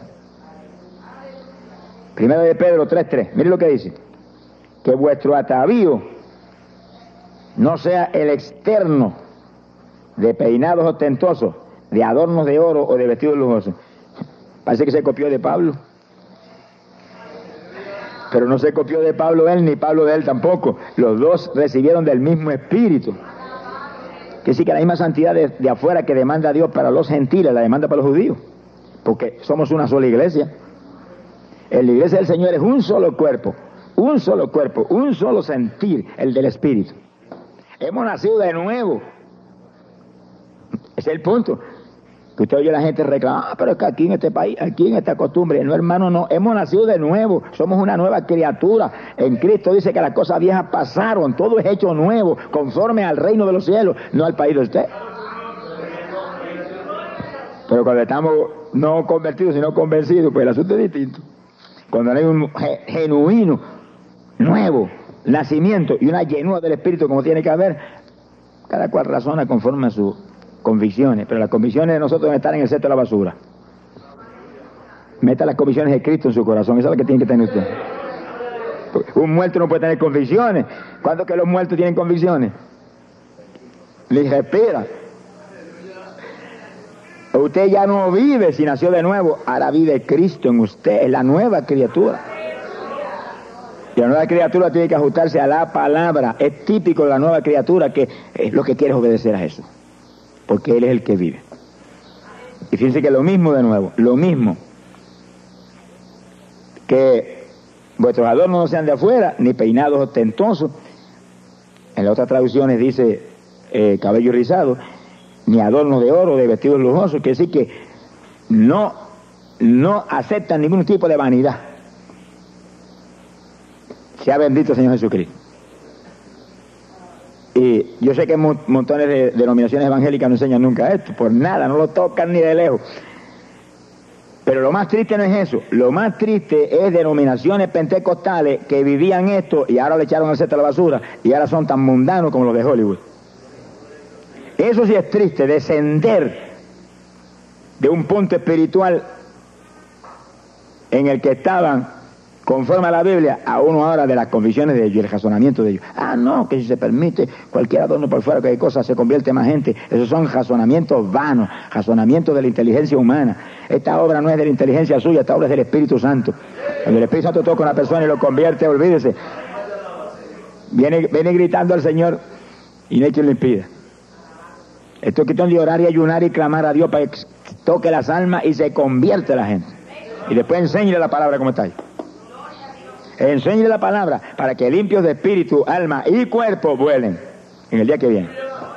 Primero de Pedro tres tres, mire lo que dice, que vuestro atavío no sea el externo de peinados ostentosos, de adornos de oro o de vestidos lujosos. Parece que se copió de Pablo. Pero no se copió de Pablo él, ni Pablo de él tampoco. Los dos recibieron del mismo Espíritu. Que sí que la misma santidad de, de afuera que demanda Dios para los gentiles, la demanda para los judíos. Porque somos una sola iglesia. En la iglesia del Señor es un solo cuerpo, un solo cuerpo, un solo sentir, el del Espíritu. Hemos nacido de nuevo. Ese es el punto. Que usted oye a la gente reclamar, ah, pero es que aquí en este país, aquí en esta costumbre, no hermano, no, hemos nacido de nuevo, somos una nueva criatura. En Cristo dice que las cosas viejas pasaron, todo es hecho nuevo, conforme al reino de los cielos, no al país de usted. Pero cuando estamos no convertidos, sino convencidos, pues el asunto es distinto. Cuando hay un genuino, nuevo nacimiento y una llenura del Espíritu como tiene que haber, cada cual razona conforme a sus convicciones, pero las convicciones de nosotros deben estar en el cesto de la basura. Meta las convicciones de Cristo en su corazón, esa es la que tiene que tener usted. Un muerto no puede tener convicciones. ¿Cuándo que los muertos tienen convicciones? Les respira. Usted ya no vive si nació de nuevo, ahora vive Cristo en usted, es la nueva criatura. Y la nueva criatura tiene que ajustarse a la palabra. Es típico de la nueva criatura que es lo que quiere es obedecer a Jesús, porque Él es el que vive. Y fíjense que lo mismo de nuevo, lo mismo, que vuestros adornos no sean de afuera, ni peinados ostentosos. En las otras traducciones dice eh, cabello rizado, ni adornos de oro, de vestidos lujosos, quiere decir que no, no aceptan ningún tipo de vanidad. Sea bendito el Señor Jesucristo. Y yo sé que montones de denominaciones evangélicas no enseñan nunca esto, por nada, no lo tocan ni de lejos. Pero lo más triste no es eso, lo más triste es denominaciones pentecostales que vivían esto y ahora le echaron el cesto a la basura y ahora son tan mundanos como los de Hollywood. Eso sí es triste, descender de un punto espiritual en el que estaban conforme a la Biblia a uno ahora de las convicciones de ellos y el razonamiento de ellos. Ah, no, que si se permite cualquier adorno por fuera, cualquier cosa, se convierte en más gente. Esos son razonamientos vanos, razonamientos de la inteligencia humana. Esta obra no es de la inteligencia suya, esta obra es del Espíritu Santo. Cuando el Espíritu Santo toca a una persona y lo convierte, olvídese. Viene, viene gritando al Señor y no hay quien lo impida. Esto es cuestión de orar y ayunar y clamar a Dios para que toque las almas y se convierte la gente. Y después enséñele la palabra como está ahí. Enséñele la palabra para que limpios de espíritu, alma y cuerpo vuelen en el día que viene.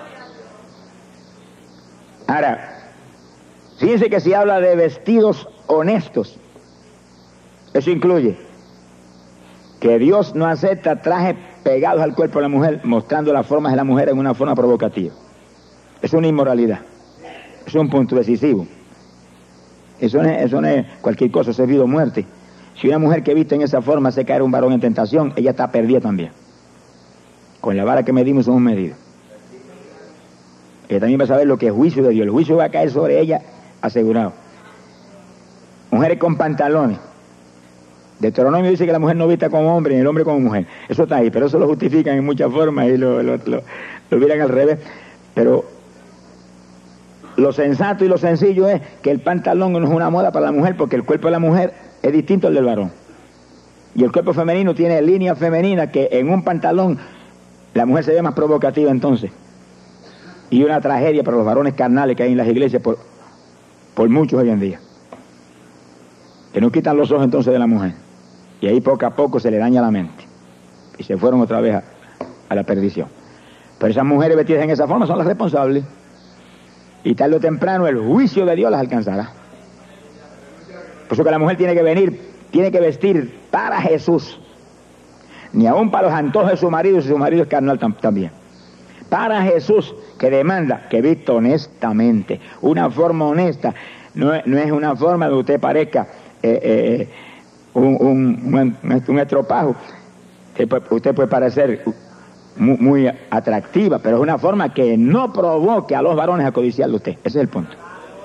Ahora, fíjense que si habla de vestidos honestos, eso incluye que Dios no acepta trajes pegados al cuerpo de la mujer, mostrando las formas de la mujer en una forma provocativa. Es una inmoralidad, es un punto decisivo. Eso no es, eso no es cualquier cosa, eso es vida o muerte. Si una mujer que viste en esa forma hace caer un varón en tentación, ella está perdida también. Con la vara que medimos somos medidos. Ella también va a saber lo que es juicio de Dios. El juicio va a caer sobre ella asegurado. Mujeres con pantalones. Deuteronomio dice que la mujer no vista como hombre, ni el hombre como mujer. Eso está ahí, pero eso lo justifican en muchas formas y lo, lo, lo, lo miran al revés. Pero lo sensato y lo sencillo es que el pantalón no es una moda para la mujer, porque el cuerpo de la mujer es distinto al del varón. Y el cuerpo femenino tiene líneas femeninas que en un pantalón la mujer se ve más provocativa entonces. Y una tragedia para los varones carnales que hay en las iglesias por, por muchos hoy en día. Que no quitan los ojos entonces de la mujer. Y ahí poco a poco se le daña la mente. Y se fueron otra vez a, a la perdición. Pero esas mujeres vestidas en esa forma son las responsables. Y tarde o temprano el juicio de Dios las alcanzará. Por eso que la mujer tiene que venir, tiene que vestir para Jesús. Ni aún para los antojos de su marido, si su marido es carnal tam, también. Para Jesús, que demanda que vista honestamente. Una forma honesta. No, no es una forma de usted parezca eh, eh, un, un, un, un estropajo. Usted puede parecer muy, muy atractiva, pero es una forma que no provoque a los varones a codiciarle a usted. Ese es el punto.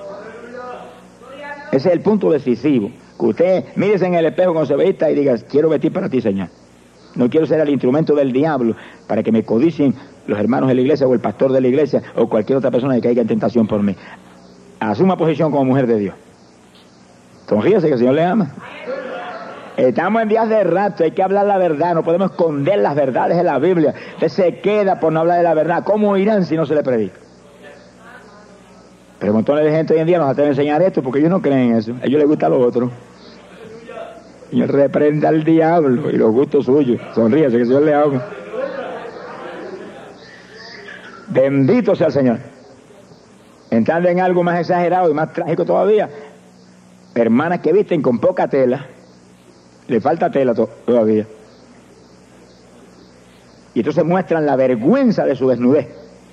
Ese es el punto decisivo. Que usted mírese en el espejo cuando se vista y diga, quiero vestir para ti, Señor. No quiero ser el instrumento del diablo para que me codicien los hermanos de la iglesia o el pastor de la iglesia o cualquier otra persona que caiga en tentación por mí. Asuma posición como mujer de Dios. Sonríese que el Señor le ama. Estamos en días de rato, hay que hablar la verdad, no podemos esconder las verdades de la Biblia. Usted se queda por no hablar de la verdad. ¿Cómo irán si no se le predica? Pero montones de gente hoy en día nos atreven a enseñar esto porque ellos no creen en eso. A ellos les gusta lo otro. Y él reprende al diablo y los gustos suyos. Sonríese que el Señor le ama. Bendito sea el Señor. Entrando en algo más exagerado y más trágico todavía, hermanas que visten con poca tela, le falta tela to- todavía, y entonces muestran la vergüenza de su desnudez.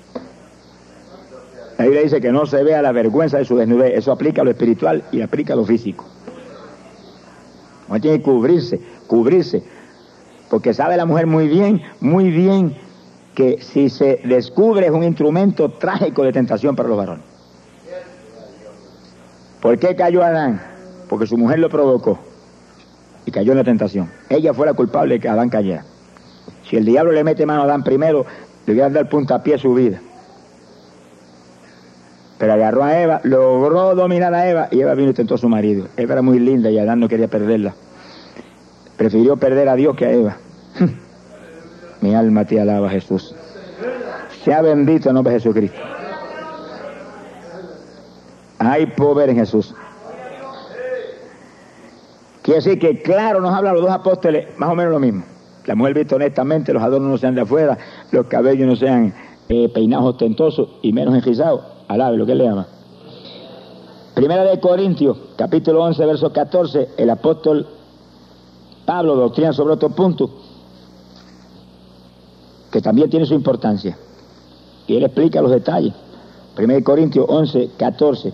La Biblia dice que no se vea la vergüenza de su desnudez. Eso aplica a lo espiritual y aplica a lo físico. Uno tiene que cubrirse, cubrirse, porque sabe la mujer muy bien, muy bien, que si se descubre es un instrumento trágico de tentación para los varones. ¿Por qué cayó Adán? Porque su mujer lo provocó y cayó en la tentación. Ella fue la culpable de que Adán cayera. Si el diablo le mete mano a Adán primero, le hubiera dado el puntapié a su vida. Pero agarró a Eva, logró dominar a Eva, y Eva vino y tentó a su marido. Eva era muy linda y Adán no quería perderla. Prefirió perder a Dios que a Eva. Mi alma te alaba, Jesús. Sea bendito el nombre de Jesucristo. Hay poder en Jesús. Quiere decir que claro nos hablan los dos apóstoles más o menos lo mismo. La mujer viste honestamente, los adornos no sean de afuera, los cabellos no sean eh, peinados ostentosos y menos enrizados. Alabe lo que él le llama. Primera de Corintios, capítulo once, verso catorce, el apóstol Pablo doctrina sobre otro punto que también tiene su importancia. Y él explica los detalles. Primera de Corintios once, catorce.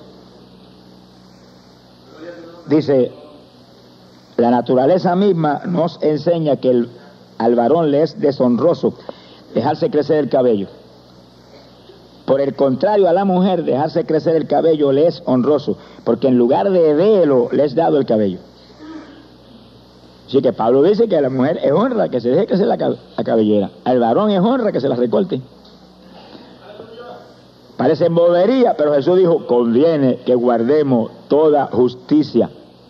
Dice, la naturaleza misma nos enseña que el, al varón le es deshonroso dejarse crecer el cabello. Por el contrario, a la mujer dejarse crecer el cabello le es honroso, porque en lugar de velo le es dado el cabello. Así que Pablo dice que a la mujer es honra que se deje crecer la, la cabellera, al varón es honra que se la recorte. Parece bobería, pero Jesús dijo, conviene que guardemos toda justicia.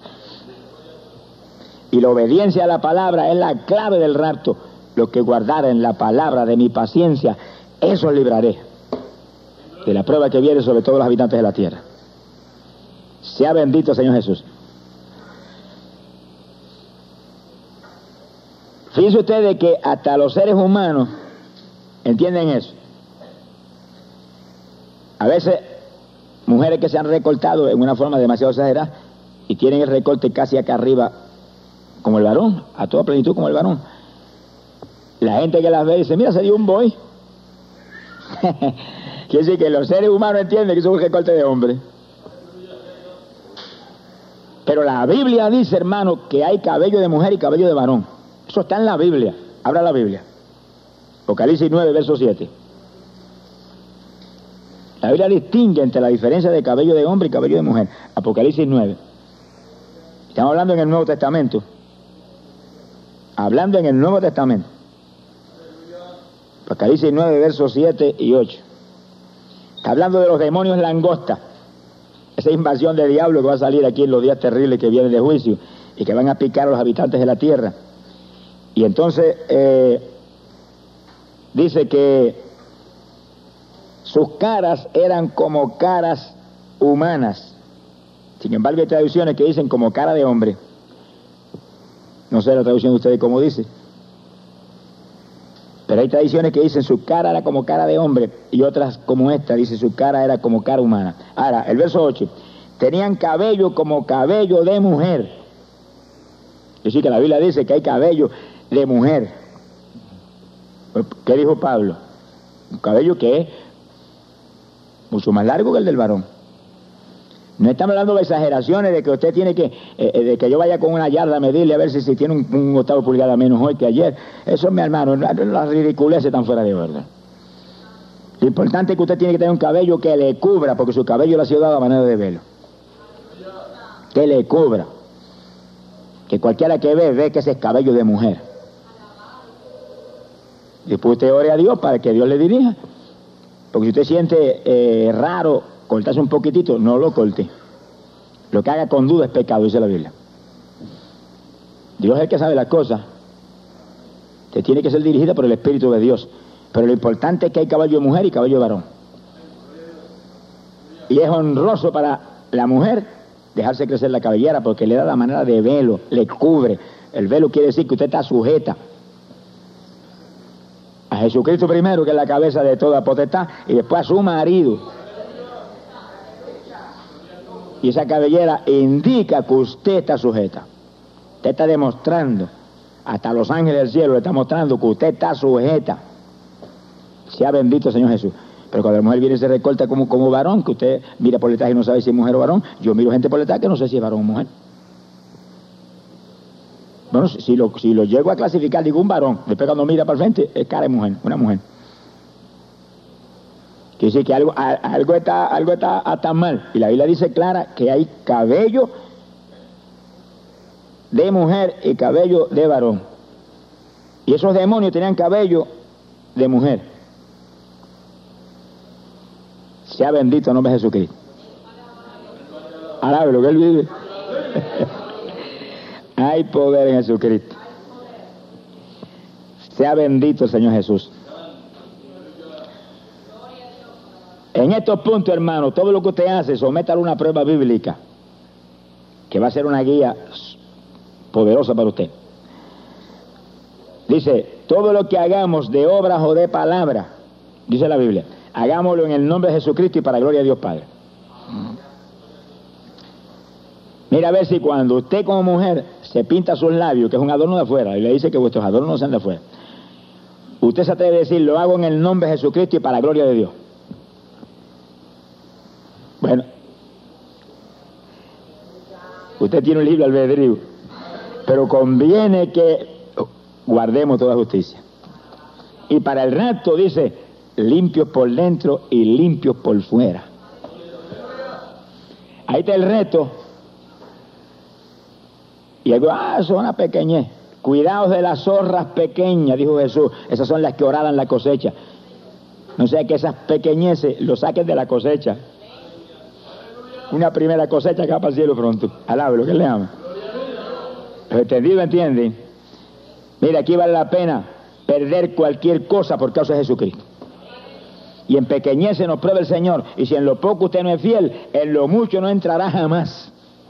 Y la obediencia a la palabra es la clave del rapto. Los que guardaren la palabra de mi paciencia, eso libraré de la prueba que viene sobre todos los habitantes de la tierra. Sea bendito Señor Jesús. Fíjense ustedes que hasta los seres humanos entienden eso. A veces, mujeres que se han recortado en una forma demasiado exagerada y tienen el recorte casi acá arriba, como el varón, a toda plenitud como el varón. La gente que las ve dice, mira, se dio un boy. Quiere decir que los seres humanos entienden que eso es un recorte de hombre. Pero la Biblia dice, hermano, que hay cabello de mujer y cabello de varón. Eso está en la Biblia. Abra la Biblia. Apocalipsis nueve, verso siete. La Biblia distingue entre la diferencia de cabello de hombre y cabello de mujer. Apocalipsis nueve. Estamos hablando en el Nuevo Testamento. Hablando en el Nuevo Testamento. Apocalipsis nueve, versos siete y ocho. Está hablando de los demonios langosta. Esa invasión de diablo que va a salir aquí en los días terribles que vienen de juicio y que van a picar a los habitantes de la tierra. Y entonces eh, dice que sus caras eran como caras humanas. Sin embargo, hay traducciones que dicen como cara de hombre. No sé la traducción de ustedes cómo dice. Pero hay tradiciones que dicen su cara era como cara de hombre y otras como esta, dice su cara era como cara humana. Ahora, el verso ocho. Tenían cabello como cabello de mujer. Es decir, que la Biblia dice que hay cabello de mujer. ¿Qué dijo Pablo? Un cabello que es mucho más largo que el del varón. No estamos hablando de exageraciones de que usted tiene que, eh, de que yo vaya con una yarda a medirle a ver si, si tiene un, un octavo pulgada menos hoy que ayer. Eso, mi hermano, las ridiculeces están fuera de orden. Lo importante es que usted tiene que tener un cabello que le cubra, porque su cabello le ha sido dado a manera de velo. Que le cubra. Que cualquiera que ve, ve que ese es cabello de mujer. Después usted ore a Dios para que Dios le dirija. Porque si usted siente eh, raro cortarse un poquitito, no lo corte. Lo que haga con duda es pecado, dice la Biblia. Dios es el que sabe las cosas. Te tiene que ser dirigida por el Espíritu de Dios. Pero lo importante es que hay caballo de mujer y caballo de varón. Y es honroso para la mujer dejarse crecer la cabellera porque le da la manera de velo, le cubre. El velo quiere decir que usted está sujeta a Jesucristo primero, que es la cabeza de toda potestad, y después a su marido. Y esa cabellera indica que usted está sujeta. Usted está demostrando, hasta los ángeles del cielo le está mostrando que usted está sujeta. Sea bendito el Señor Jesús. Pero cuando la mujer viene y se recorta como, como varón, que usted mira por detrás y no sabe si es mujer o varón, yo miro gente por detrás que no sé si es varón o mujer. Bueno, si lo, si lo llego a clasificar, digo un varón, después cuando mira para el frente, es cara de mujer, una mujer. Quiere decir que algo, algo, está, algo está, está mal. Y la Biblia dice clara que hay cabello de mujer y cabello de varón. Y esos demonios tenían cabello de mujer. Sea bendito el nombre de Jesucristo. Alabe lo que él vive. Hay poder en Jesucristo. Sea bendito el Señor Jesús. En estos puntos, hermano, todo lo que usted hace, sométalo a una prueba bíblica, que va a ser una guía poderosa para usted. Dice, todo lo que hagamos de obras o de palabras, dice la Biblia, hagámoslo en el nombre de Jesucristo y para la gloria de Dios Padre. Mira a ver si cuando usted como mujer se pinta sus labios, que es un adorno de afuera, y le dice que vuestros adornos no sean de afuera, usted se atreve a decir, lo hago en el nombre de Jesucristo y para la gloria de Dios. Bueno, usted tiene un libre albedrío, pero conviene que guardemos toda justicia. Y para el rato dice, limpios por dentro y limpios por fuera. Ahí está el reto. Y algo, ah, son una pequeñez. Cuidaos de las zorras pequeñas, dijo Jesús. Esas son las que horadan la cosecha. No sea que esas pequeñeces lo saquen de la cosecha. Una primera cosecha que va para el cielo pronto. Alabe lo que le ama. ¿Lo entendido? ¿Entienden? Mira, aquí vale la pena perder cualquier cosa por causa de Jesucristo. Y en pequeñez se nos prueba el Señor. Y si en lo poco usted no es fiel, en lo mucho no entrará jamás.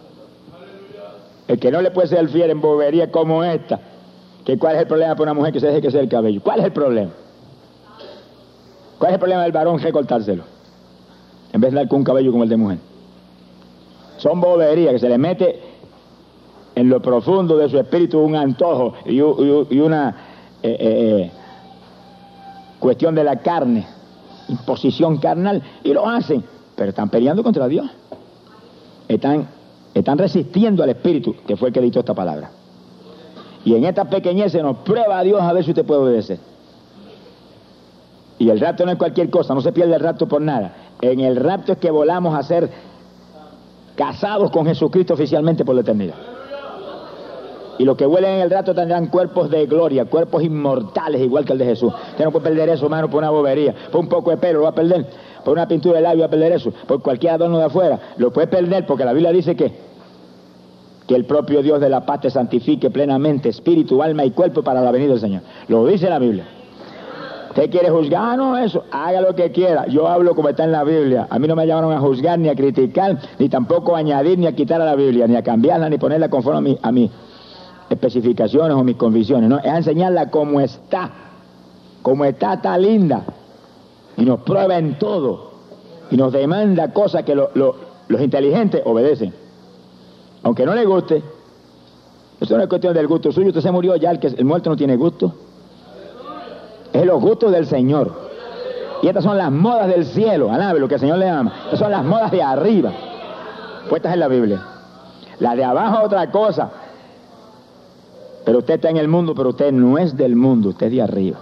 El que no le puede ser fiel en bobería como esta, que cuál es el problema para una mujer que se deje crecer el cabello. ¿Cuál es el problema? ¿Cuál es el problema del varón recortárselo? En vez de dar con un cabello como el de mujer. Son boberías que se le mete en lo profundo de su espíritu un antojo y, y, y una eh, eh, cuestión de la carne, imposición carnal, y lo hacen, pero están peleando contra Dios. Están, están resistiendo al Espíritu, que fue el que dictó esta palabra. Y en esta pequeñez se nos prueba a Dios a ver si usted puede obedecer. Y el rapto no es cualquier cosa, no se pierde el rapto por nada. En el rapto es que volamos a ser casados con Jesucristo oficialmente por la eternidad. Y los que vuelen en el rapto tendrán cuerpos de gloria, cuerpos inmortales igual que el de Jesús. Usted no puede perder eso, hermano, por una bobería, por un poco de pelo lo va a perder, por una pintura de labio va a perder eso, por cualquier adorno de afuera lo puede perder, porque la Biblia dice que que el propio Dios de la paz te santifique plenamente, espíritu, alma y cuerpo para la venida del Señor. Lo dice la Biblia. ¿Usted quiere juzgar? Ah, no, eso, haga lo que quiera. Yo hablo como está en la Biblia. A mí no me llamaron a juzgar, ni a criticar, ni tampoco a añadir, ni a quitar a la Biblia, ni a cambiarla, ni ponerla conforme a mi, a mis especificaciones o mis convicciones. No, es a enseñarla como está. Como está, está linda. Y nos prueba en todo. Y nos demanda cosas que lo, lo, los inteligentes obedecen. Aunque no le guste. Eso no es cuestión del gusto suyo. Usted se murió ya, el, que, el muerto no tiene gusto. Es los gustos del Señor. Y estas son las modas del cielo. Alabe lo que el Señor le ama. Estas son las modas de arriba, puestas en la Biblia. Las de abajo es otra cosa. Pero usted está en el mundo, pero usted no es del mundo, usted es de arriba.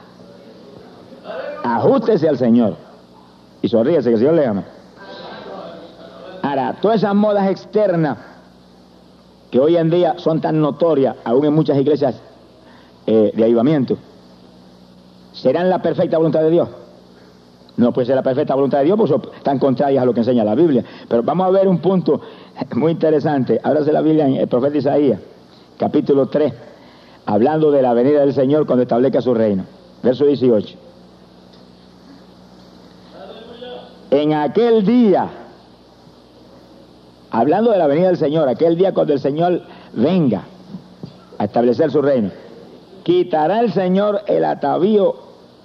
Ajústese al Señor y sonríese, que el Señor le ama. Ahora, todas esas modas externas que hoy en día son tan notorias, aún en muchas iglesias eh, de avivamiento, ¿serán la perfecta voluntad de Dios? No puede ser la perfecta voluntad de Dios, porque son tan contrarias a lo que enseña la Biblia. Pero vamos a ver un punto muy interesante. Ahora se la Biblia en el profeta Isaías, capítulo tres, hablando de la venida del Señor cuando establezca su reino. Verso dieciocho. En aquel día, hablando de la venida del Señor, aquel día cuando el Señor venga a establecer su reino, quitará el Señor el atavío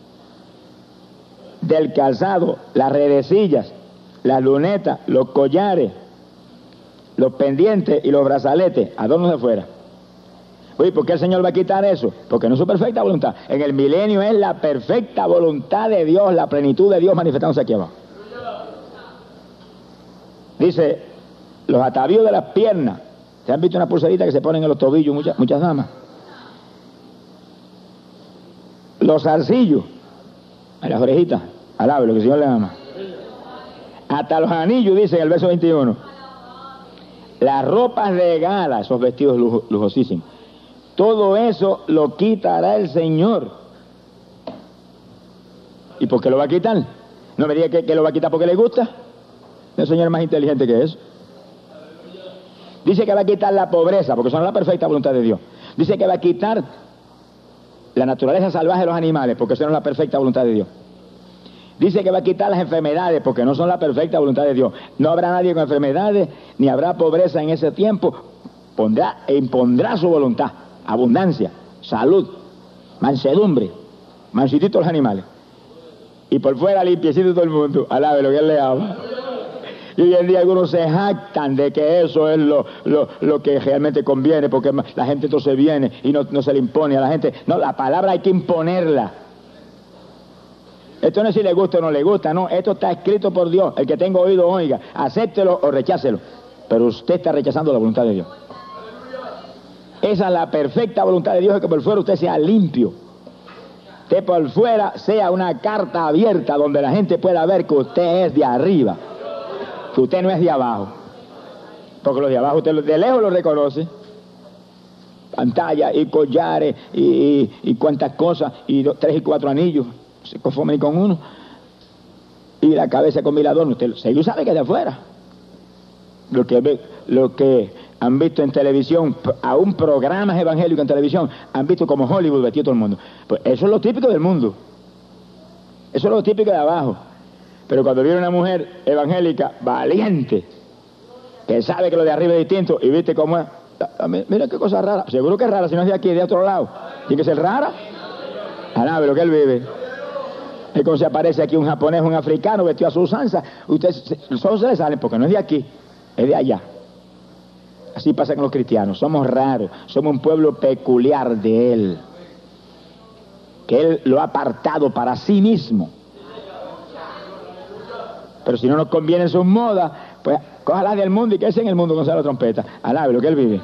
del calzado, las redecillas, las lunetas, los collares, los pendientes y los brazaletes, adornos de fuera. Oye, ¿por qué el Señor va a quitar eso? Porque no es su perfecta voluntad. En el milenio es la perfecta voluntad de Dios, la plenitud de Dios manifestándose aquí abajo. Dice, los atavíos de las piernas. ¿Se han visto una pulserita que se ponen en los tobillos muchas, muchas damas? Los zarcillos, en las orejitas, alabe lo que el Señor le ama. Hasta los anillos, dice en el verso veintiuno. Las ropas de gala, esos vestidos lujo, lujosísimos. Todo eso lo quitará el Señor. ¿Y por qué lo va a quitar? No me diga que, que lo va a quitar porque le gusta. El Señor es más inteligente que eso. Dice que va a quitar la pobreza, porque son la perfecta voluntad de Dios. Dice que va a quitar la naturaleza salvaje de los animales, porque son la perfecta voluntad de Dios. Dice que va a quitar las enfermedades, porque no son la perfecta voluntad de Dios. No habrá nadie con enfermedades, ni habrá pobreza en ese tiempo. Pondrá e impondrá su voluntad. Abundancia, salud, mansedumbre, mansitito los animales. Y por fuera limpiecito todo el mundo. Alabe lo que Él le ama. Y hoy en día algunos se jactan de que eso es lo, lo, lo que realmente conviene, porque la gente entonces viene y no, no se le impone a la gente. No, la palabra hay que imponerla. Esto no es si le gusta o no le gusta, no, esto está escrito por Dios. El que tenga oído, oiga, acéptelo o rechácelo. Pero usted está rechazando la voluntad de Dios. Esa es la perfecta voluntad de Dios, es que por fuera usted sea limpio. Que por fuera sea una carta abierta donde la gente pueda ver que usted es de arriba, que usted no es de abajo. Porque los de abajo usted de lejos lo reconoce. Pantalla y collares y, y, y cuantas cosas, y dos, tres y cuatro anillos, se conforman con uno, y la cabeza con mil adornos. Usted se sabe que es de afuera. Lo que ve, lo que han visto en televisión, aún programas evangélicos en televisión, han visto como Hollywood vestido todo el mundo. Pues eso es lo típico del mundo. Eso es lo típico de abajo. Pero cuando viene una mujer evangélica valiente, que sabe que lo de arriba es distinto, y viste cómo es, mira qué cosa rara. Seguro que es rara, si no es de aquí, es de otro lado. Tiene que ser rara. Alabe lo que él vive. Es como si aparece aquí un japonés, un africano vestido a su usanza. Ustedes solo se le salen porque no es de aquí, es de allá. Así pasa con los cristianos. Somos raros, somos un pueblo peculiar de Él, que Él lo ha apartado para sí mismo. Pero si no nos conviene sus modas, pues cójalas del mundo y quédese en el mundo con la trompeta. Alabe lo que Él vive.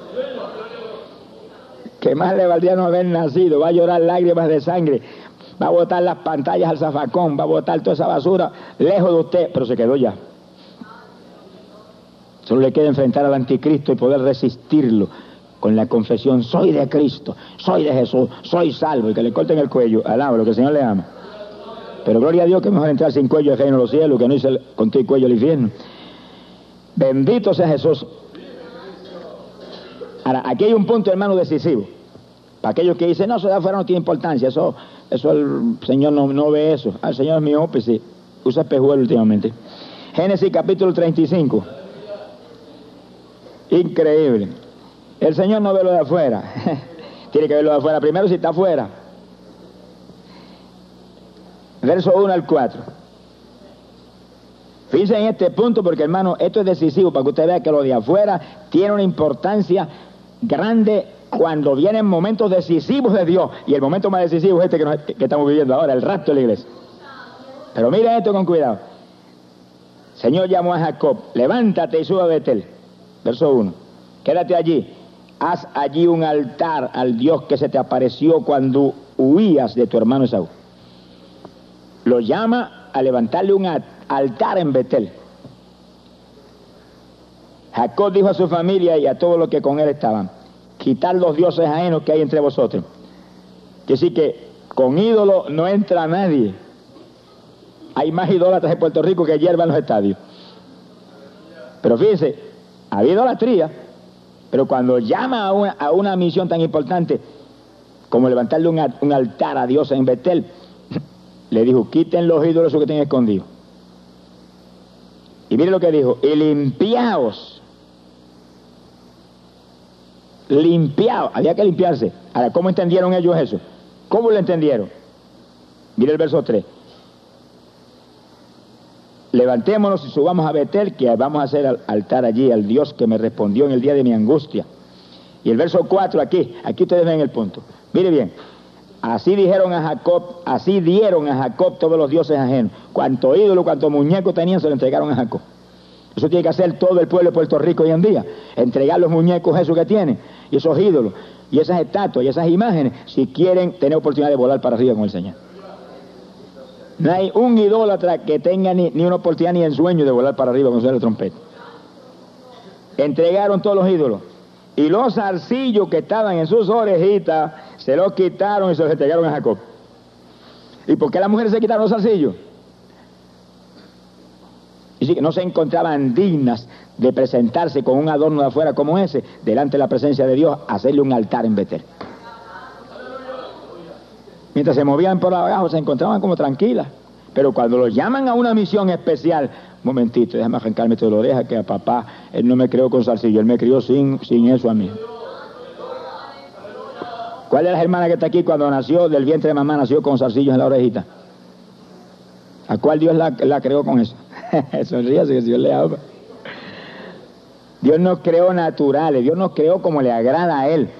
Que más le valdría no haber nacido. Va a llorar lágrimas de sangre, va a botar las pantallas al zafacón, va a botar toda esa basura lejos de usted, pero se quedó ya. Solo le queda enfrentar al anticristo y poder resistirlo con la confesión: soy de Cristo, soy de Jesús, soy salvo, y que le corten el cuello. Alaba lo que el Señor le ama. Pero gloria a Dios que es mejor entrar sin cuello al reino de los cielos que no irse con tu cuello al infierno. Bendito sea Jesús. Ahora, aquí hay un punto, hermano, decisivo. Para aquellos que dicen, no, eso de afuera no tiene importancia, eso, eso el Señor no, no ve eso. Ah, el Señor es miope, sí. Usa espejuelo últimamente. Génesis capítulo treinta y cinco. Increíble. El Señor no ve lo de afuera. Tiene que verlo de afuera primero si está afuera. Verso uno al cuatro. Fíjense en este punto porque, hermano, esto es decisivo para que usted vea que lo de afuera tiene una importancia grande cuando vienen momentos decisivos de Dios. Y el momento más decisivo es este que, nos, que estamos viviendo ahora, el rapto de la iglesia. Pero mire esto con cuidado. El Señor llamó a Jacob: levántate y sube a Betel. Verso uno. Quédate allí. Haz allí un altar al Dios que se te apareció cuando huías de tu hermano Esaú. Lo llama a levantarle un altar en Betel. Jacob dijo a su familia y a todos los que con él estaban: quitar los dioses ajenos que hay entre vosotros. Que sí que con ídolo no entra nadie. Hay más idólatras en Puerto Rico que hierba en los estadios. Pero fíjense, había idolatría, Pero cuando llama a una, a una misión tan importante como levantarle un, un altar a Dios en Betel, le dijo, quiten los ídolos que tienen escondidos. Y mire lo que dijo, y limpiaos. Limpiaos, había que limpiarse. Ahora, ¿cómo entendieron ellos eso? ¿Cómo lo entendieron? Mire el verso tres. Levantémonos y subamos a Betel, que vamos a hacer altar allí al Dios que me respondió en el día de mi angustia. Y el verso cuatro aquí, aquí ustedes ven el punto. Mire bien, así dijeron a Jacob, así dieron a Jacob todos los dioses ajenos. Cuanto ídolo, cuanto muñeco tenían, se lo entregaron a Jacob. Eso tiene que hacer todo el pueblo de Puerto Rico hoy en día. Entregar los muñecos esos que tienen, y esos ídolos, y esas estatuas, y esas imágenes, si quieren tener oportunidad de volar para arriba con el Señor. No hay un idólatra que tenga ni, ni una oportunidad ni en sueño de volar para arriba con el trompeta. Entregaron todos los ídolos. Y los zarcillos que estaban en sus orejitas, se los quitaron y se los entregaron a Jacob. ¿Y por qué las mujeres se quitaron los zarcillos? Y sí, que no se encontraban dignas de presentarse con un adorno de afuera como ese, delante de la presencia de Dios, hacerle un altar en Betel. Mientras se movían por abajo, se encontraban como tranquilas. Pero cuando los llaman a una misión especial, un momentito, déjame arrancarme toda la oreja, que a papá, él no me crió con zarcillo, él me crió sin, sin eso a mí. ¿Cuál es la hermana que está aquí cuando nació del vientre de mamá, nació con zarcillos en la orejita? ¿A cuál Dios la, la creó con eso? Sonríase que Dios le ama. Dios nos creó naturales, Dios nos creó como le agrada a Él.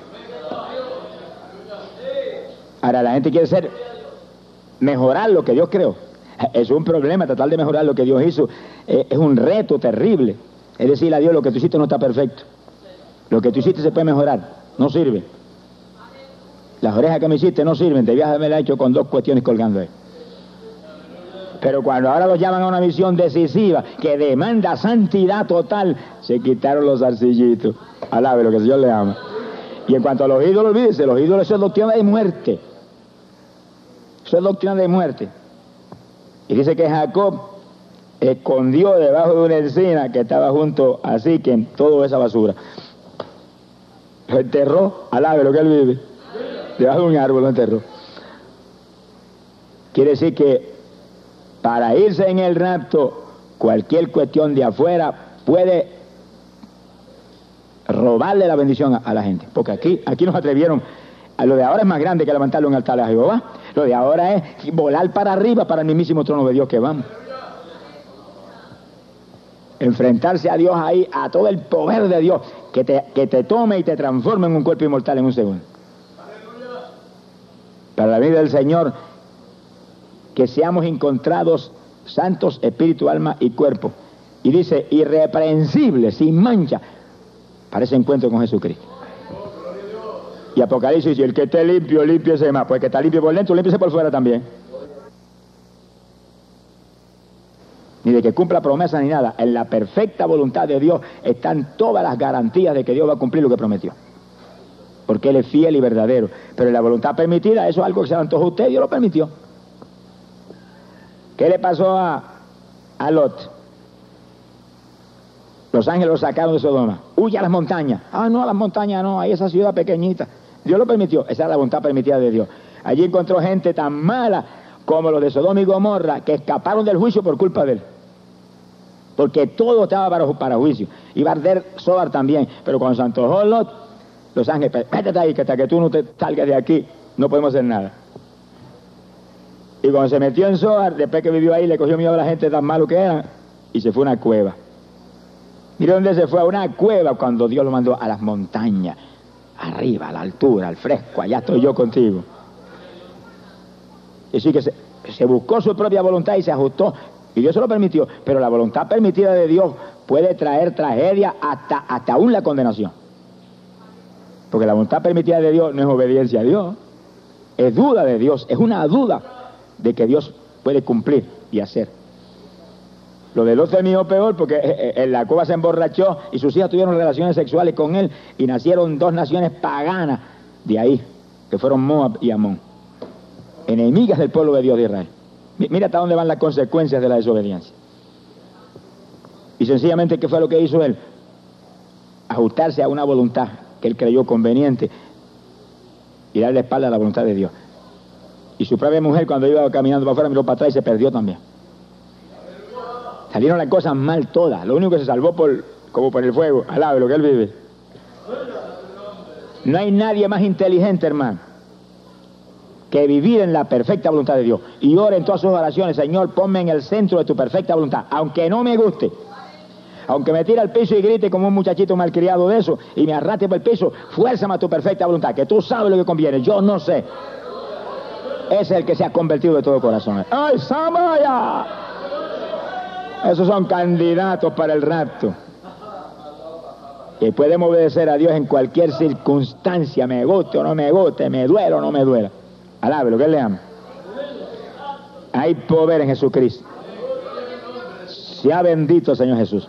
Ahora la gente quiere ser, mejorar lo que Dios creó. Es un problema tratar de mejorar lo que Dios hizo. Eh, es un reto terrible. Es decir, a Dios, lo que tú hiciste no está perfecto. Lo que tú hiciste se puede mejorar, no sirve. Las orejas que me hiciste no sirven, debías haberme hecho con dos cuestiones colgando ahí. Pero cuando ahora los llaman a una misión decisiva que demanda santidad total, se quitaron los zarcillitos. Alabe lo que el Señor le ama. Y en cuanto a los ídolos, olvídese, los ídolos, eso es doctrina de muerte. Eso es doctrina de muerte. Y dice que Jacob escondió debajo de una encina que estaba junto a Siquem toda esa basura. Lo enterró, alabe lo que él vive. Debajo de un árbol lo enterró. Quiere decir que para irse en el rapto, cualquier cuestión de afuera puede robarle la bendición a, a la gente. Porque aquí, aquí nos atrevieron, a lo de ahora es más grande que levantarle un altar a Jehová. Lo de ahora es volar para arriba para el mismísimo trono de Dios que vamos. Enfrentarse a Dios ahí, a todo el poder de Dios, que te, que te tome y te transforme en un cuerpo inmortal en un segundo. Para la vida del Señor, que seamos encontrados santos, espíritu, alma y cuerpo. Y dice, irreprensibles, sin mancha, para ese encuentro con Jesucristo. Y Apocalipsis dice, el que esté limpio, límpiese más. Pues el que está limpio por dentro, límpiese por fuera también. Ni de que cumpla promesas ni nada. En la perfecta voluntad de Dios están todas las garantías de que Dios va a cumplir lo que prometió. Porque Él es fiel y verdadero. Pero en la voluntad permitida, eso es algo que se le antojó a usted, Dios lo permitió. ¿Qué le pasó a, a Lot? Los ángeles lo sacaron de Sodoma. Huye a las montañas. Ah, no, a las montañas no, ahí esa ciudad pequeñita. Dios lo permitió, esa es la voluntad permitida de Dios. Allí encontró gente tan mala como los de Sodoma y Gomorra, que escaparon del juicio por culpa de él. Porque todo estaba para, para juicio. Iba a arder Sodar también, pero cuando se antojó Lot, los ángeles, métete ahí, que hasta que tú no te salgas de aquí, no podemos hacer nada. Y cuando se metió en Sodar, después que vivió ahí, le cogió miedo a la gente tan malo que eran, y se fue a una cueva. Mire dónde se fue, a una cueva, cuando Dios lo mandó a las montañas, arriba, a la altura, al fresco, allá estoy yo contigo. Y sí que se, se buscó su propia voluntad y se ajustó, y Dios se lo permitió, pero la voluntad permitida de Dios puede traer tragedia hasta, hasta aún la condenación. Porque la voluntad permitida de Dios no es obediencia a Dios, es duda de Dios, es una duda de que Dios puede cumplir y hacer. Lo de Lot terminó peor porque en la cueva se emborrachó y sus hijas tuvieron relaciones sexuales con él y nacieron dos naciones paganas de ahí, que fueron Moab y Amón, enemigas del pueblo de Dios de Israel. Mira hasta dónde van las consecuencias de la desobediencia. Y sencillamente, ¿qué fue lo que hizo él? ajustarse a una voluntad que él creyó conveniente y darle espalda a la voluntad de Dios. Y su propia mujer, cuando iba caminando para afuera, miró para atrás y se perdió también. Salieron las cosas mal todas. Lo único que se salvó por, como por el fuego, alabe lo que él vive. No hay nadie más inteligente, hermano, que vivir en la perfecta voluntad de Dios. Y ore en todas sus oraciones: Señor, ponme en el centro de tu perfecta voluntad, aunque no me guste, aunque me tire al piso y grite como un muchachito malcriado de eso y me arrastre por el piso, fuérzame a tu perfecta voluntad, que tú sabes lo que conviene, yo no sé. Ese es el que se ha convertido de todo corazón. ¡Ay, Samaya! Esos son candidatos para el rapto. Y podemos obedecer a Dios en cualquier circunstancia, me guste o no me guste, me duela o no me duela. Alabe lo que él le ama. Hay poder en Jesucristo. Sea bendito el Señor Jesús.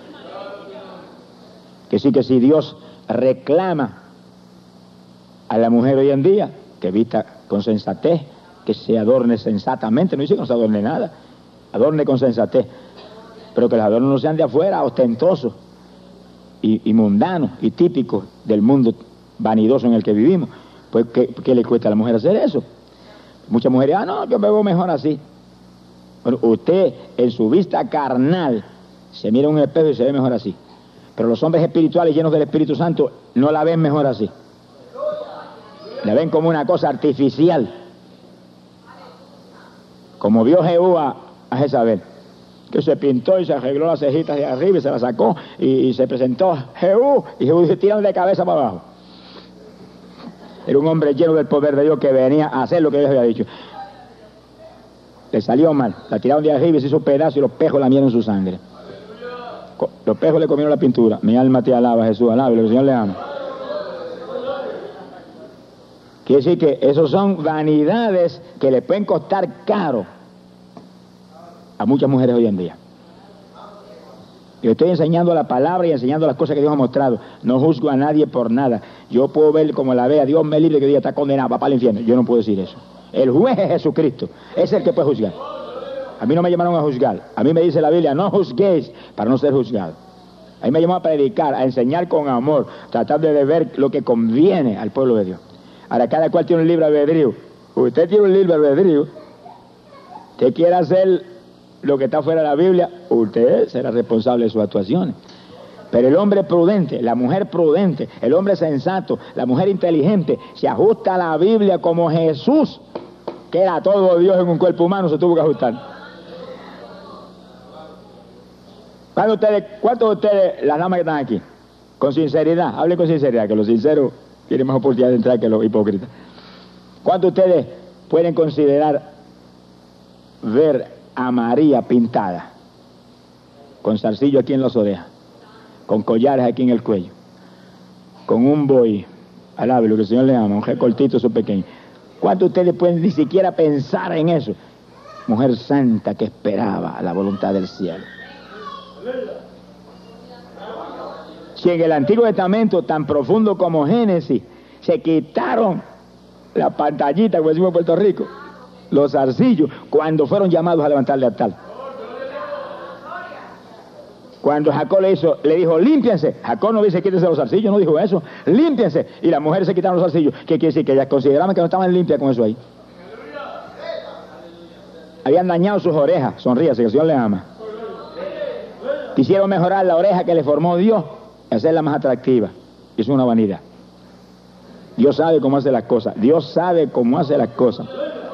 Que sí, que si Dios reclama a la mujer hoy en día, que vista con sensatez, que se adorne sensatamente, no dice que no se adorne nada, adorne con sensatez, pero que los adornos no sean de afuera, ostentosos y, y mundanos y típicos del mundo vanidoso en el que vivimos. Pues, ¿qué, qué le cuesta a la mujer hacer eso? Muchas mujeres, ah, no, yo me veo mejor así. Bueno, usted en su vista carnal se mira en un espejo y se ve mejor así, pero los hombres espirituales llenos del Espíritu Santo no la ven mejor así. La ven como una cosa artificial, como vio Jehú a, a Jezabel, que se pintó y se arregló las cejitas de arriba y se las sacó y, y se presentó Jehú, y Jehú dice: tiran de cabeza para abajo. Era un hombre lleno del poder de Dios que venía a hacer lo que Dios había dicho. Le salió mal, la tiraron de arriba y se hizo pedazo y los pejos lamieron su sangre. Los pejos le comieron la pintura. Mi alma te alaba, Jesús, alaba, lo que el Señor le ama. Quiere decir que esos son vanidades que le pueden costar caro a muchas mujeres hoy en día. Yo estoy enseñando la palabra y enseñando las cosas que Dios ha mostrado. No juzgo a nadie por nada. Yo puedo ver como la vea, Dios me libre que diga está condenado, va para el infierno. Yo no puedo decir eso. El juez es Jesucristo, es el que puede juzgar. A mí no me llamaron a juzgar. A mí me dice la Biblia: no juzguéis para no ser juzgado. A mí me llamó a predicar, a enseñar con amor, tratar de ver lo que conviene al pueblo de Dios. Ahora, cada cual tiene un libre albedrío. Usted tiene un libre albedrío. Usted quiere hacer lo que está fuera de la Biblia, usted será responsable de sus actuaciones. Pero el hombre prudente, la mujer prudente, el hombre sensato, la mujer inteligente, se ajusta a la Biblia como Jesús, que era todo Dios en un cuerpo humano, se tuvo que ajustar. ¿Cuántos de ustedes, cuántos de ustedes, las damas que están aquí, con sinceridad, hablen con sinceridad, que los sinceros tienen más oportunidad de entrar que los hipócritas? ¿Cuántos de ustedes pueden considerar ver a María pintada, con zarcillo aquí en las orejas, con collares aquí en el cuello, con un boy, alabe lo que el Señor le ama, un recortito su pequeño? ¿Cuántos de ustedes pueden ni siquiera pensar en eso? Mujer santa que esperaba la voluntad del cielo. Si en el Antiguo Testamento, tan profundo como Génesis, se quitaron la pantallita, como decimos en Puerto Rico, los zarcillos, cuando fueron llamados a levantar el altar. Cuando Jacob le hizo, le dijo: límpiense. Jacob no dice: quítense los zarcillos, no dijo eso. Límpiense. Y las mujeres se quitaron los zarcillos. ¿Qué quiere decir? Que ellas consideraban que no estaban limpias con eso ahí. Habían dañado sus orejas. Sonríase, que el Señor le ama. Quisieron mejorar la oreja que le formó Dios y hacerla más atractiva. Y es una vanidad. Dios sabe cómo hace las cosas. Dios sabe cómo hace las cosas.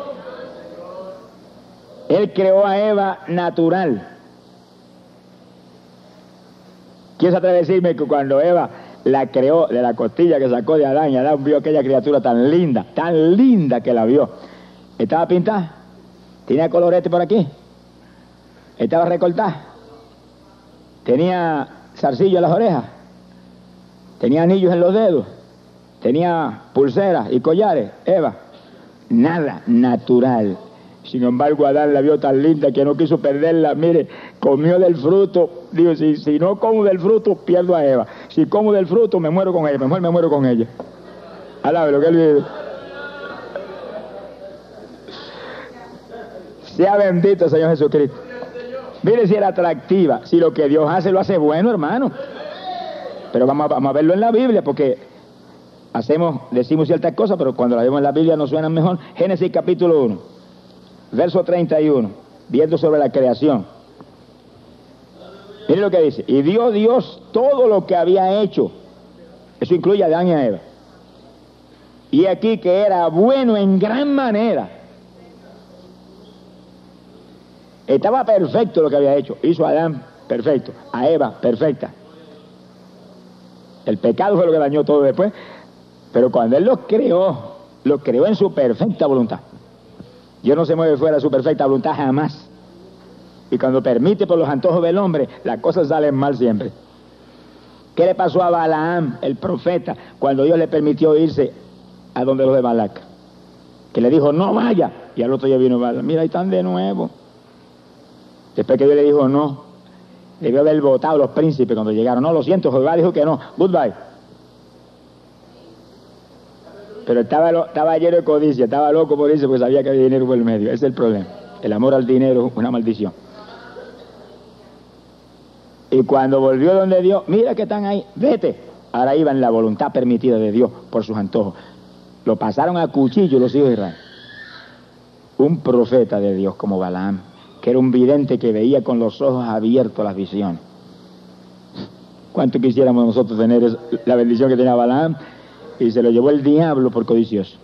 Él creó a Eva natural. ¿Quién se atreve a decirme que cuando Eva la creó de la costilla que sacó de Adán, y Adán vio aquella criatura tan linda, tan linda que la vio, estaba pintada? ¿Tenía colorete por aquí? ¿Estaba recortada? ¿Tenía zarcillo en las orejas? ¿Tenía anillos en los dedos? ¿Tenía pulseras y collares? Eva, nada, natural. Sin embargo, Adán la vio tan linda que no quiso perderla. Mire, comió del fruto. Digo, si, si no como del fruto, pierdo a Eva. Si como del fruto, me muero con ella. Mejor me muero con ella. Alabe lo que él vive. Sea bendito el Señor Jesucristo. Mire si era atractiva. Si lo que Dios hace, lo hace bueno, hermano. Pero vamos a, vamos a verlo en la Biblia, porque hacemos, decimos ciertas cosas, pero cuando las vemos en la Biblia nos suenan mejor. Génesis capítulo uno, verso treinta y uno, viendo sobre la creación. Miren lo que dice: y dio Dios todo lo que había hecho. Eso incluye a Adán y a Eva. Y aquí que era bueno en gran manera. Estaba perfecto lo que había hecho. Hizo a Adán perfecto, a Eva perfecta. El pecado fue lo que dañó todo después. Pero cuando Él los creó, los creó en su perfecta voluntad. Dios no se mueve fuera de su perfecta voluntad jamás. Y cuando permite por los antojos del hombre, las cosas salen mal siempre. ¿Qué le pasó a Balaam, el profeta, cuando Dios le permitió irse a donde los de Balac? Que le dijo, no vaya. Y al otro día vino Balaam, mira, ahí están de nuevo. Después que Dios le dijo no, debió haber votado los príncipes cuando llegaron. No, lo siento, Jehová dijo que no, goodbye. Pero estaba, estaba lleno de codicia, estaba loco por irse porque sabía que había dinero por el medio. Ese es el problema. El amor al dinero es una maldición. Y cuando volvió donde Dios, mira que están ahí, vete. Ahora iba en la voluntad permitida de Dios por sus antojos. Lo pasaron a cuchillo los hijos de Israel. Un profeta de Dios como Balaam, que era un vidente que veía con los ojos abiertos las visiones. ¿Cuánto quisiéramos nosotros tener esa, la bendición que tenía Balaam? Y se lo llevó el diablo por codicioso.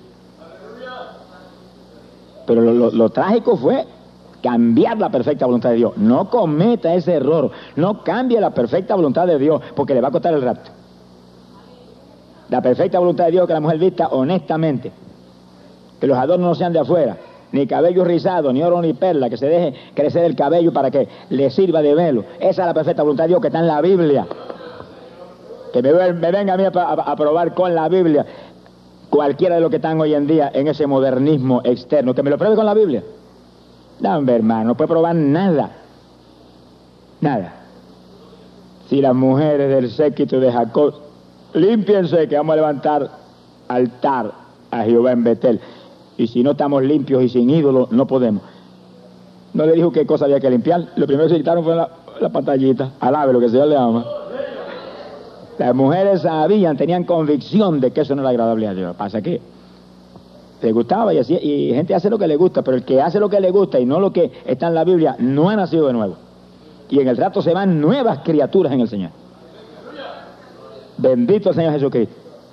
Pero lo, lo, lo trágico fue cambiar la perfecta voluntad de Dios. No cometa ese error. No cambie la perfecta voluntad de Dios, porque le va a costar el rapto. La perfecta voluntad de Dios, que la mujer vista honestamente, que los adornos no sean de afuera, ni cabello rizado, ni oro ni perla, que se deje crecer el cabello para que le sirva de velo. Esa es la perfecta voluntad de Dios que está en la Biblia. Que me, me venga a mí a, a, a probar con la Biblia cualquiera de los que están hoy en día en ese modernismo externo, que me lo pruebe con la Biblia. Dame, hermano, no puede probar nada. Nada. Si las mujeres del séquito de Jacob, límpiense que vamos a levantar altar a Jehová en Betel. Y si no estamos limpios y sin ídolos, no podemos. No le dijo qué cosa había que limpiar. Lo primero que se quitaron fue la, la pantallita. Alabe lo que el Señor le ama. Las mujeres sabían, tenían convicción de que eso no era agradable a Dios. Pasa que le gustaba y así, y gente hace lo que le gusta, pero el que hace lo que le gusta y no lo que está en la Biblia, no ha nacido de nuevo. Y en el rato se van nuevas criaturas en el Señor. Bendito el Señor Jesucristo.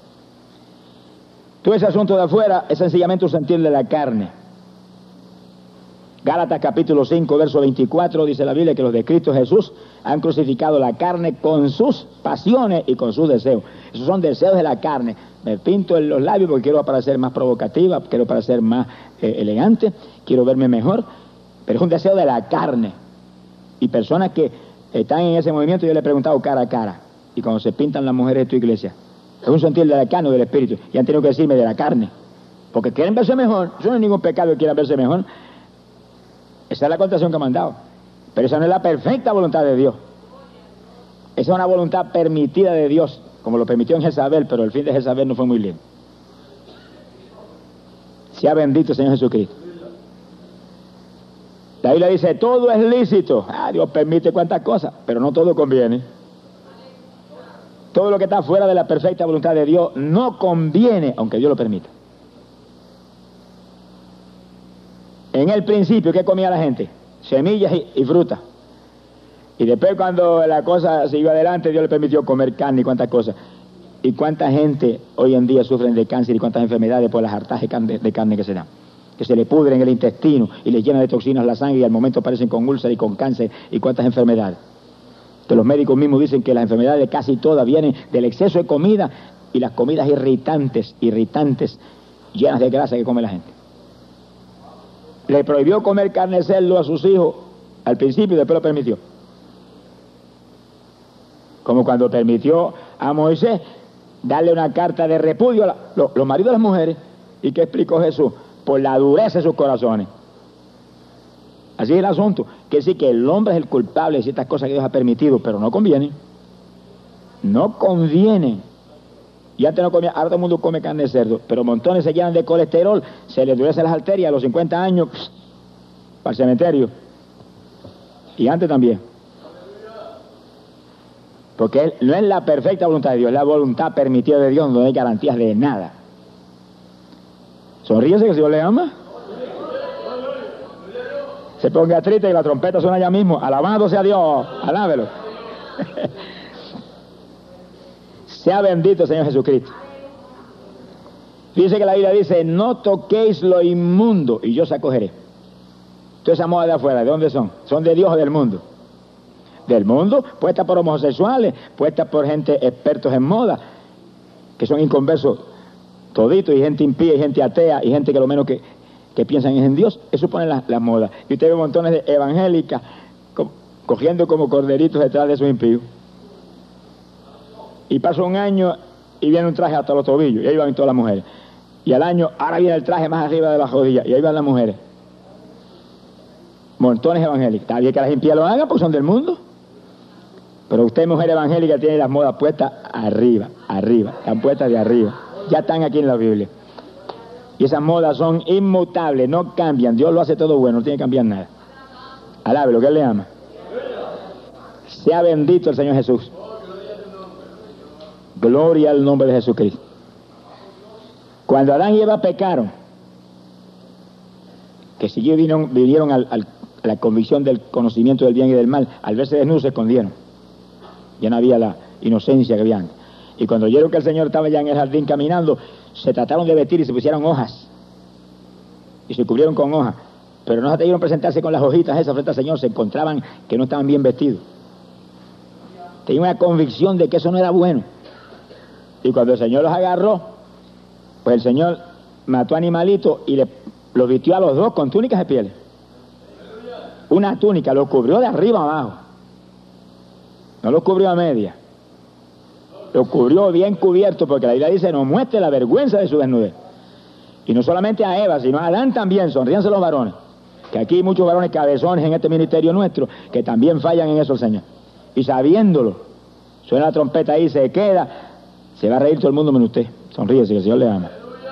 Todo ese asunto de afuera es sencillamente un sentir de la carne. Gálatas capítulo cinco, verso veinticuatro, dice la Biblia que los de Cristo Jesús han crucificado la carne con sus pasiones y con sus deseos. Esos son deseos de la carne. Me pinto en los labios porque quiero parecer más provocativa, quiero parecer más eh, elegante, quiero verme mejor, pero es un deseo de la carne. Y personas que están en ese movimiento, yo le he preguntado cara a cara, y cuando se pintan las mujeres de tu iglesia, es un sentir de la carne o del espíritu, y han tenido que decirme de la carne, porque quieren verse mejor. Eso no es ningún pecado que quieran verse mejor. Esa es la contestación que me han dado. Pero esa no es la perfecta voluntad de Dios. Esa es una voluntad permitida de Dios, como lo permitió en Jezabel, pero el fin de Jezabel no fue muy lindo. Sea bendito el Señor Jesucristo. La Biblia dice, todo es lícito. Ah, Dios permite cuantas cosas, pero no todo conviene. Todo lo que está fuera de la perfecta voluntad de Dios no conviene, aunque Dios lo permita. En el principio, ¿qué comía la gente? Semillas y, y frutas. Y después, cuando la cosa siguió adelante, Dios le permitió comer carne y cuántas cosas. Y cuánta gente hoy en día sufren de cáncer y cuántas enfermedades por las hartajes de carne que se dan. Que se le pudren el intestino y les llena de toxinas la sangre y al momento aparecen con úlceras y con cáncer y cuántas enfermedades. Que los médicos mismos dicen que las enfermedades casi todas vienen del exceso de comida y las comidas irritantes, irritantes, llenas de grasa que come la gente. Le prohibió comer carne de cerdo a sus hijos al principio y después lo permitió. Como cuando permitió a Moisés darle una carta de repudio a la, lo, los maridos de las mujeres. ¿Y qué explicó Jesús? Por la dureza de sus corazones. Así es el asunto. Que sí que el hombre es el culpable de ciertas cosas que Dios ha permitido, pero no conviene. No conviene. Y antes no comía, ahora todo el mundo come carne de cerdo, pero montones se llenan de colesterol, se les endurece las arterias a los cincuenta años, pss, para el cementerio. Y antes también. Porque no es la perfecta voluntad de Dios, es la voluntad permitida de Dios, donde no hay garantías de nada. Sonríese que el Señor le ama. Se ponga triste y la trompeta suena ya mismo. Alabado sea Dios, alábelo. Sea bendito el Señor Jesucristo. Dice que la Biblia dice, no toquéis lo inmundo y yo os acogeré. Toda esa moda de afuera, ¿de dónde son? ¿Son de Dios o del mundo? Del mundo, puesta por homosexuales, puesta por gente expertos en moda, que son inconversos toditos, y gente impía, y gente atea, y gente que lo menos que, que piensan es en Dios. Eso pone las la modas. Y usted ve montones de evangélicas co cogiendo como corderitos detrás de esos impíos. Y pasa un año y viene un traje hasta los tobillos, y ahí van todas las mujeres. Y al año, ahora viene el traje más arriba de las rodillas, y ahí van las mujeres. Montones evangélicas. Está bien que las impías lo hagan porque son del mundo. Pero usted, mujer evangélica, tiene las modas puestas arriba, arriba. Están puestas de arriba. Ya están aquí en la Biblia. Y esas modas son inmutables, no cambian. Dios lo hace todo bueno, no tiene que cambiar nada. Alabe lo que Él le ama. Sea bendito el Señor Jesús. Gloria al nombre de Jesucristo. Cuando Adán y Eva pecaron, que si vinieron, vinieron al, al, a la convicción del conocimiento del bien y del mal, al verse desnudos se escondieron. Ya no había la inocencia que había antes. Y cuando oyeron que el Señor estaba ya en el jardín caminando, se trataron de vestir y se pusieron hojas. Y se cubrieron con hojas. Pero no se atrevieron a presentarse con las hojitas esas frente al Señor, se encontraban que no estaban bien vestidos. Tenían una convicción de que eso no era bueno. Y cuando el Señor los agarró, pues el Señor mató animalitos y le, los vistió a los dos con túnicas de piel. Una túnica, los cubrió de arriba abajo. No los cubrió a media. Los cubrió bien cubierto, porque la Biblia dice, no muestre la vergüenza de su desnudez. Y no solamente a Eva, sino a Adán también, sonríanse los varones. Que aquí hay muchos varones cabezones en este ministerio nuestro, que también fallan en eso el Señor. Y sabiéndolo, suena la trompeta ahí, se queda, se va a reír todo el mundo menos usted. Sonríese, que el Señor le ama.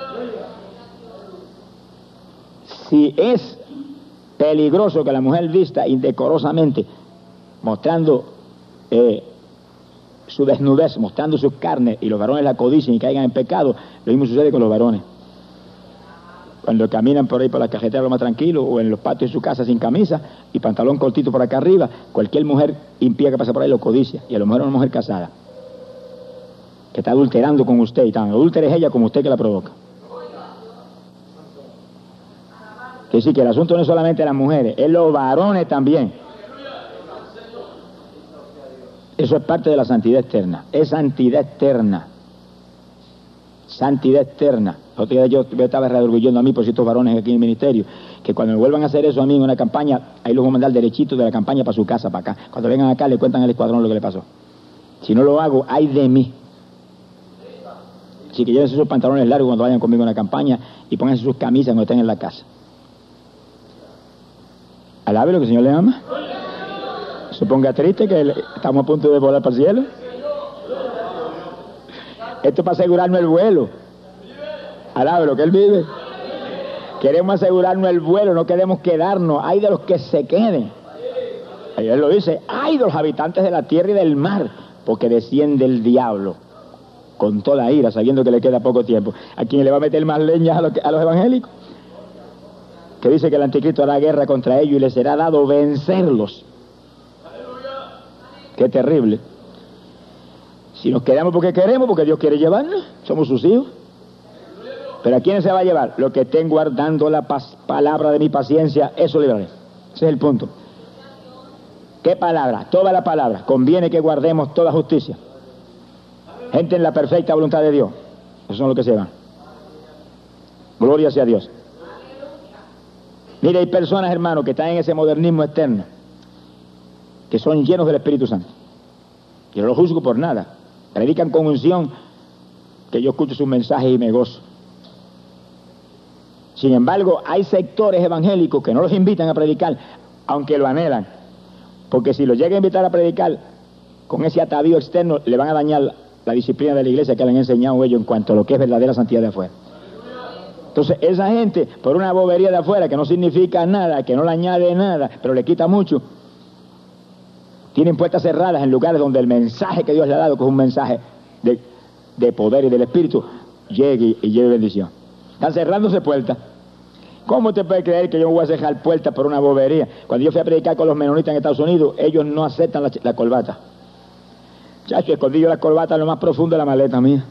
Si es peligroso que la mujer vista indecorosamente, mostrando eh, su desnudez, mostrando sus carnes, y los varones la codicien y caigan en pecado, lo mismo sucede con los varones. Cuando caminan por ahí por la carretera lo más tranquilo, o en los patios de su casa sin camisa y pantalón cortito por acá arriba, cualquier mujer impía que pasa por ahí lo codicia, y a lo mejor es una mujer casada que está adulterando con usted, y tan adúltera es ella como usted que la provoca. Que sí, que el asunto no es solamente las mujeres, es los varones también. Eso es parte de la santidad externa, es santidad externa. Santidad externa. Otro día yo me estaba reorgullando a mí por ciertos varones aquí en el ministerio, que cuando me vuelvan a hacer eso a mí en una campaña, ahí los voy a mandar derechito de la campaña para su casa, para acá. Cuando vengan acá le cuentan al escuadrón lo que le pasó. Si no lo hago, ay de mí. Así que llévense sus pantalones largos cuando vayan conmigo en la campaña y pónganse sus camisas cuando estén en la casa. Alabe lo que el Señor le ama. Se ponga triste que estamos a punto de volar para el cielo. Esto es para asegurarnos el vuelo. Alabe lo que Él vive. Queremos asegurarnos el vuelo, no queremos quedarnos. Hay de los que se queden. Ahí Él lo dice, hay de los habitantes de la tierra y del mar, porque desciende el diablo con toda ira, sabiendo que le queda poco tiempo. ¿A quién le va a meter más leña a los, a los evangélicos? Que dice que el anticristo hará guerra contra ellos y les será dado vencerlos. Qué terrible. Si nos quedamos porque queremos, porque Dios quiere llevarnos, somos sus hijos. Pero ¿a quién se va a llevar? Los que estén guardando la paz, palabra de mi paciencia, eso libraré. Ese es el punto. ¿Qué palabra? Toda la palabra. Conviene que guardemos toda justicia. Gente en la perfecta voluntad de Dios. Esos son los que se van. Gloria sea a Dios. Mire, hay personas, hermanos, que están en ese modernismo externo, que son llenos del Espíritu Santo. Yo no lo juzgo por nada. Predican con unción, que yo escucho sus mensajes y me gozo. Sin embargo, hay sectores evangélicos que no los invitan a predicar, aunque lo anhelan. Porque si los llegan a invitar a predicar con ese atavío externo, le van a dañar la disciplina de la iglesia que le han enseñado ellos en cuanto a lo que es verdadera santidad de afuera. Entonces, esa gente, por una bobería de afuera que no significa nada, que no le añade nada, pero le quita mucho, Tienen puertas cerradas en lugares donde el mensaje que Dios le ha dado, que es un mensaje de, de poder y del Espíritu, llegue y lleve bendición. Están cerrándose puertas. ¿Cómo te puede creer que yo voy a cerrar puertas por una bobería? Cuando yo fui a predicar con los menonitas en Estados Unidos, ellos no aceptan la, la corbata. Chacho, escondí yo la corbata en lo más profundo de la maleta mía.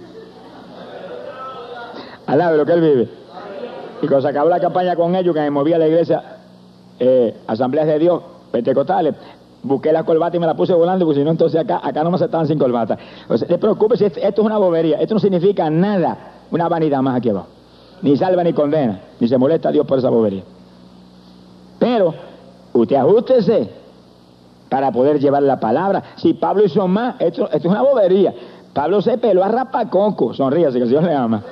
Al lado de lo que él vive. Y cuando se acabó la campaña con ellos, que me moví a la iglesia, eh, Asambleas de Dios, Pentecostales, busqué la corbata y me la puse volando, porque si no, entonces acá, acá no me aceptaban sin corbata. O sea, no te preocupes, esto, esto es una bobería, esto no significa nada, una vanidad más aquí abajo. Ni salva ni condena, ni se molesta a Dios por esa bobería. Pero, usted ajústese para poder llevar la palabra. Si Pablo hizo más, esto, esto es una bobería. Pablo se peló a rapacoco, sonríase que el Señor le ama.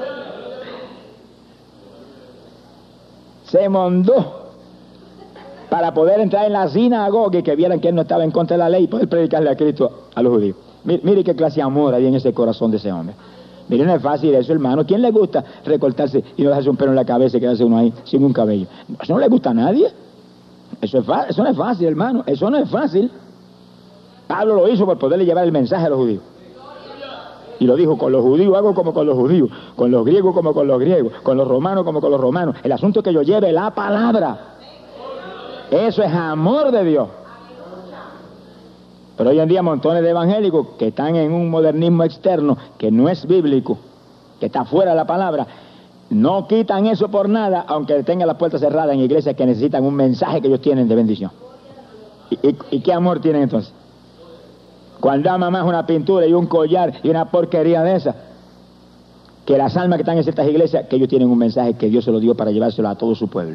Se mondó para poder entrar en la sinagoga y que vieran que él no estaba en contra de la ley y poder predicarle a Cristo a los judíos. Mire, mire qué clase de amor hay en ese corazón de ese hombre. Mire, no es fácil eso, hermano. ¿Quién le gusta recortarse y no dejarse un pelo en la cabeza y quedarse uno ahí sin un cabello? Eso no le gusta a nadie. Eso, es eso no es fácil, hermano. Eso no es fácil. Pablo lo hizo por poderle llevar el mensaje a los judíos. Y lo dijo, con los judíos hago como con los judíos, con los griegos como con los griegos, con los romanos como con los romanos. El asunto es que yo lleve la palabra. Eso es amor de Dios. Pero hoy en día montones de evangélicos que están en un modernismo externo que no es bíblico, que está fuera de la palabra, no quitan eso por nada, aunque tengan las puertas cerradas en iglesias que necesitan un mensaje que ellos tienen de bendición. ¿Y, y, y qué amor tienen entonces? Cuando ama más una pintura y un collar y una porquería de esa, que las almas que están en ciertas iglesias, que ellos tienen un mensaje que Dios se lo dio para llevárselo a todo su pueblo.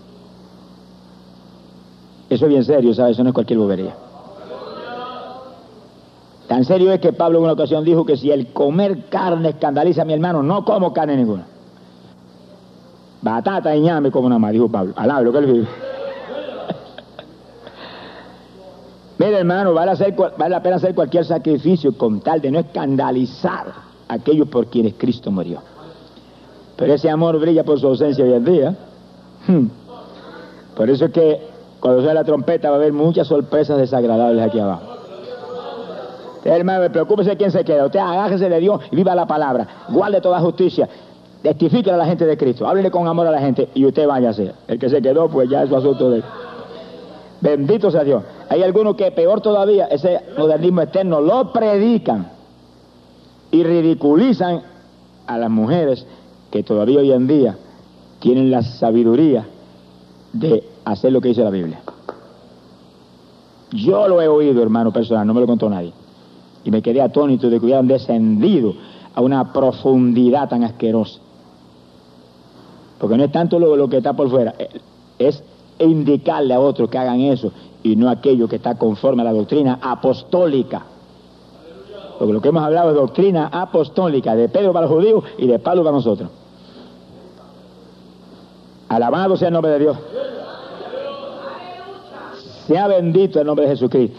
Eso es bien serio, ¿sabes? Eso no es cualquier bobería. Tan serio es que Pablo en una ocasión dijo que si el comer carne escandaliza a mi hermano, no como carne ninguna. Batata y ñame como nada más, dijo Pablo. Alá, lo que él vive. Mira, hermano, vale, hacer, vale la pena hacer cualquier sacrificio con tal de no escandalizar a aquellos por quienes Cristo murió. Pero ese amor brilla por su ausencia hoy en día. Hmm. Por eso es que cuando suene la trompeta va a haber muchas sorpresas desagradables aquí abajo. Hermano, preocúpese de quién se queda. Usted agájese de Dios y viva la palabra. Guarde toda justicia. Testifique a la gente de Cristo. Háblele con amor a la gente y usted váyase. El que se quedó, pues ya es su asunto de él. Bendito sea Dios. Hay algunos que peor todavía, ese modernismo externo, lo predican y ridiculizan a las mujeres que todavía hoy en día tienen la sabiduría de hacer lo que dice la Biblia. Yo lo he oído, hermano, personal, no me lo contó nadie. Y me quedé atónito de que hubieran descendido a una profundidad tan asquerosa. Porque no es tanto lo, lo que está por fuera, es indicarle a otros que hagan eso y no aquello que está conforme a la doctrina apostólica. Porque lo que hemos hablado es doctrina apostólica, de Pedro para los judíos y de Pablo para nosotros. Alabado sea el nombre de Dios. Sea bendito el nombre de Jesucristo.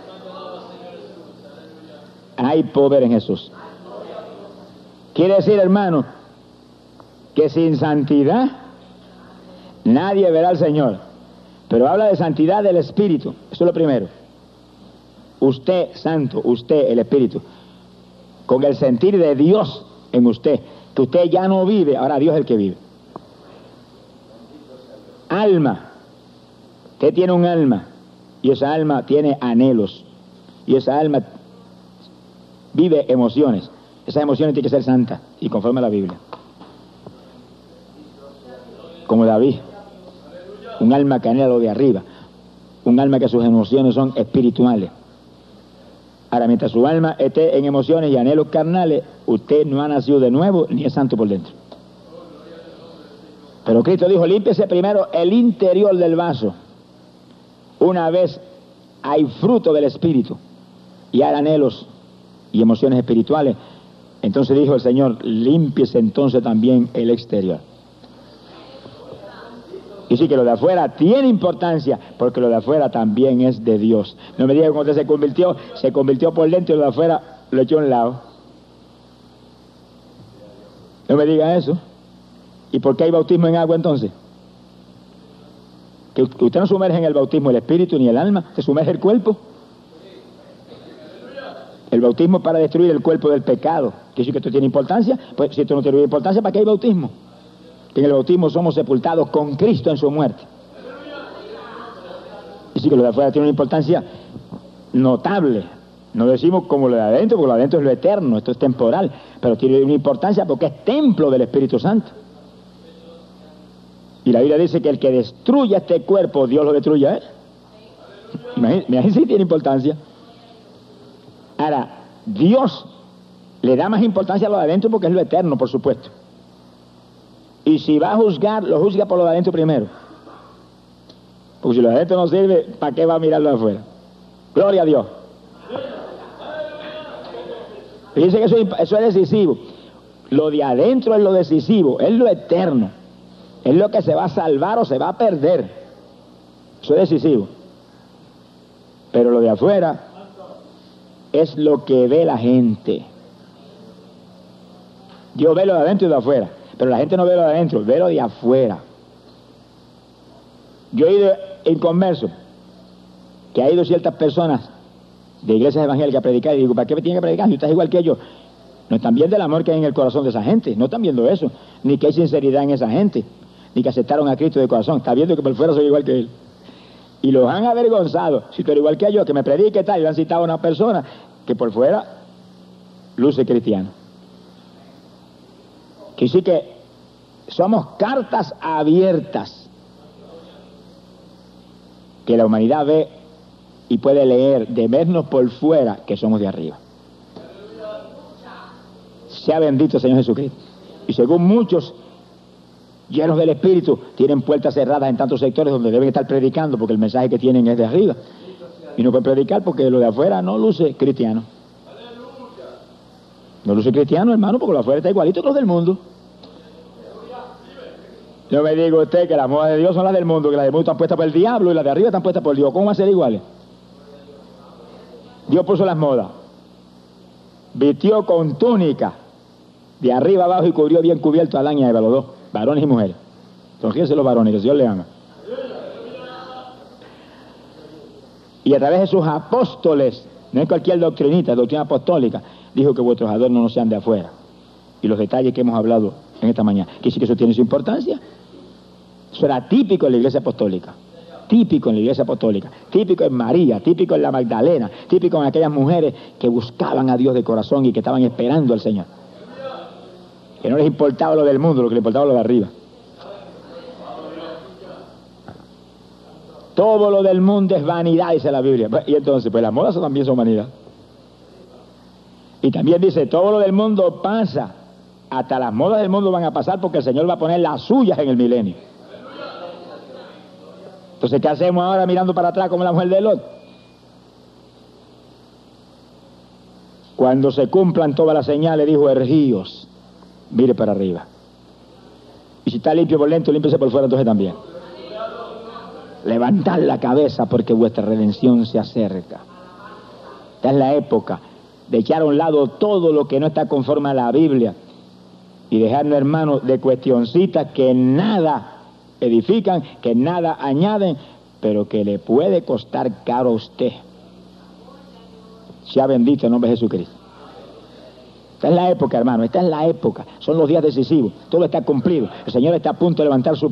Hay poder en Jesús. Quiere decir, hermano, que sin santidad nadie verá al Señor. Pero habla de santidad del Espíritu. Eso es lo primero. Usted, santo, usted, el Espíritu, con el sentir de Dios en usted, que usted ya no vive, ahora Dios es el que vive. Alma. Usted tiene un alma, y esa alma tiene anhelos, y esa alma vive emociones. Esas emociones tienen que ser santas y conforme a la Biblia. Como David, un alma que anhela lo de arriba, un alma que sus emociones son espirituales. Ahora, mientras su alma esté en emociones y anhelos carnales, usted no ha nacido de nuevo ni es santo por dentro. Pero Cristo dijo, límpiese primero el interior del vaso. Una vez hay fruto del Espíritu y hay anhelos y emociones espirituales, entonces dijo el Señor, límpiese entonces también el exterior. Y sí que lo de afuera tiene importancia, porque lo de afuera también es de Dios. No me diga que cuando usted se convirtió, se convirtió por dentro y lo de afuera lo echó a un lado. No me diga eso. ¿Y por qué hay bautismo en agua entonces? Que usted no sumerge en el bautismo el espíritu ni el alma, se sumerge el cuerpo. bautismo es para destruir el cuerpo del pecado. ¿Quiere decir que esto tiene importancia? Pues si esto no tiene importancia, ¿para qué hay bautismo? Que en el bautismo somos sepultados con Cristo en su muerte. Y sí que lo de afuera tiene una importancia notable. No decimos como lo de adentro, porque lo de adentro es lo eterno, esto es temporal, pero tiene una importancia porque es templo del Espíritu Santo. Y la Biblia dice que el que destruya este cuerpo, Dios lo destruye a él. Imagínense si tiene importancia. Ahora, Dios le da más importancia a lo de adentro porque es lo eterno, por supuesto. Y si va a juzgar, lo juzga por lo de adentro primero. Porque si lo de adentro no sirve, ¿para qué va a mirarlo de afuera? Gloria a Dios. Fíjense que eso, eso es decisivo. Lo de adentro es lo decisivo, es lo eterno. Es lo que se va a salvar o se va a perder. Eso es decisivo. Pero lo de afuera es lo que ve la gente. Dios ve lo de adentro y lo de afuera, pero la gente no ve lo de adentro, ve lo de afuera. Yo he ido en converso que ha ido ciertas personas de iglesias evangélicas a predicar y digo, ¿para qué me tienen que predicar? Si estás igual que yo. No están viendo el amor que hay en el corazón de esa gente, no están viendo eso, ni que hay sinceridad en esa gente, ni que aceptaron a Cristo de corazón. Está viendo que por fuera soy igual que él. Y los han avergonzado. Si tú eres igual que yo, que me predique tal, y le han citado a una persona que por fuera luce cristiano. Que sí que somos cartas abiertas que la humanidad ve y puede leer de vernos por fuera que somos de arriba. Sea bendito el Señor Jesucristo. Y según muchos llenos del Espíritu tienen puertas cerradas en tantos sectores donde deben estar predicando porque el mensaje que tienen es de arriba y no pueden predicar porque lo de afuera no luce cristiano. No luce cristiano, hermano, porque lo de afuera está igualito que los del mundo. Yo me digo a usted que las modas de Dios son las del mundo, que las del mundo están puestas por el diablo y las de arriba están puestas por Dios. ¿Cómo van a ser iguales? Dios puso las modas, vistió con túnica de arriba abajo y cubrió bien cubierto a Adán y a Eva, los dos, varones y mujeres. Entonces, fíjense los varones, que el Señor le ama. Y a través de sus apóstoles, no es cualquier doctrinita, doctrina apostólica, dijo que vuestros adornos no sean de afuera. Y los detalles que hemos hablado en esta mañana, que sí que eso tiene su importancia. Eso era típico en la iglesia apostólica, típico en la iglesia apostólica, típico en María, típico en la Magdalena, típico en aquellas mujeres que buscaban a Dios de corazón y que estaban esperando al Señor. Que no les importaba lo del mundo, lo que les importaba lo de arriba. Todo lo del mundo es vanidad, dice la Biblia. Y entonces, pues las modas también son vanidad. Y también dice, todo lo del mundo pasa. Hasta las modas del mundo van a pasar porque el Señor va a poner las suyas en el milenio. Entonces, ¿qué hacemos ahora mirando para atrás como la mujer de Lot? Cuando se cumplan todas las señales, dijo, ergíos, mire para arriba. Y si está limpio por dentro, límpiese por fuera entonces también. Levantad la cabeza porque vuestra redención se acerca. Esta es la época de echar a un lado todo lo que no está conforme a la Biblia y dejarnos, hermanos, de cuestioncitas que nada edifican, que nada añaden, pero que le puede costar caro a usted. Sea bendito el nombre de Jesucristo. Esta es la época, hermano, esta es la época. Son los días decisivos. Todo está cumplido. El Señor está a punto de levantar su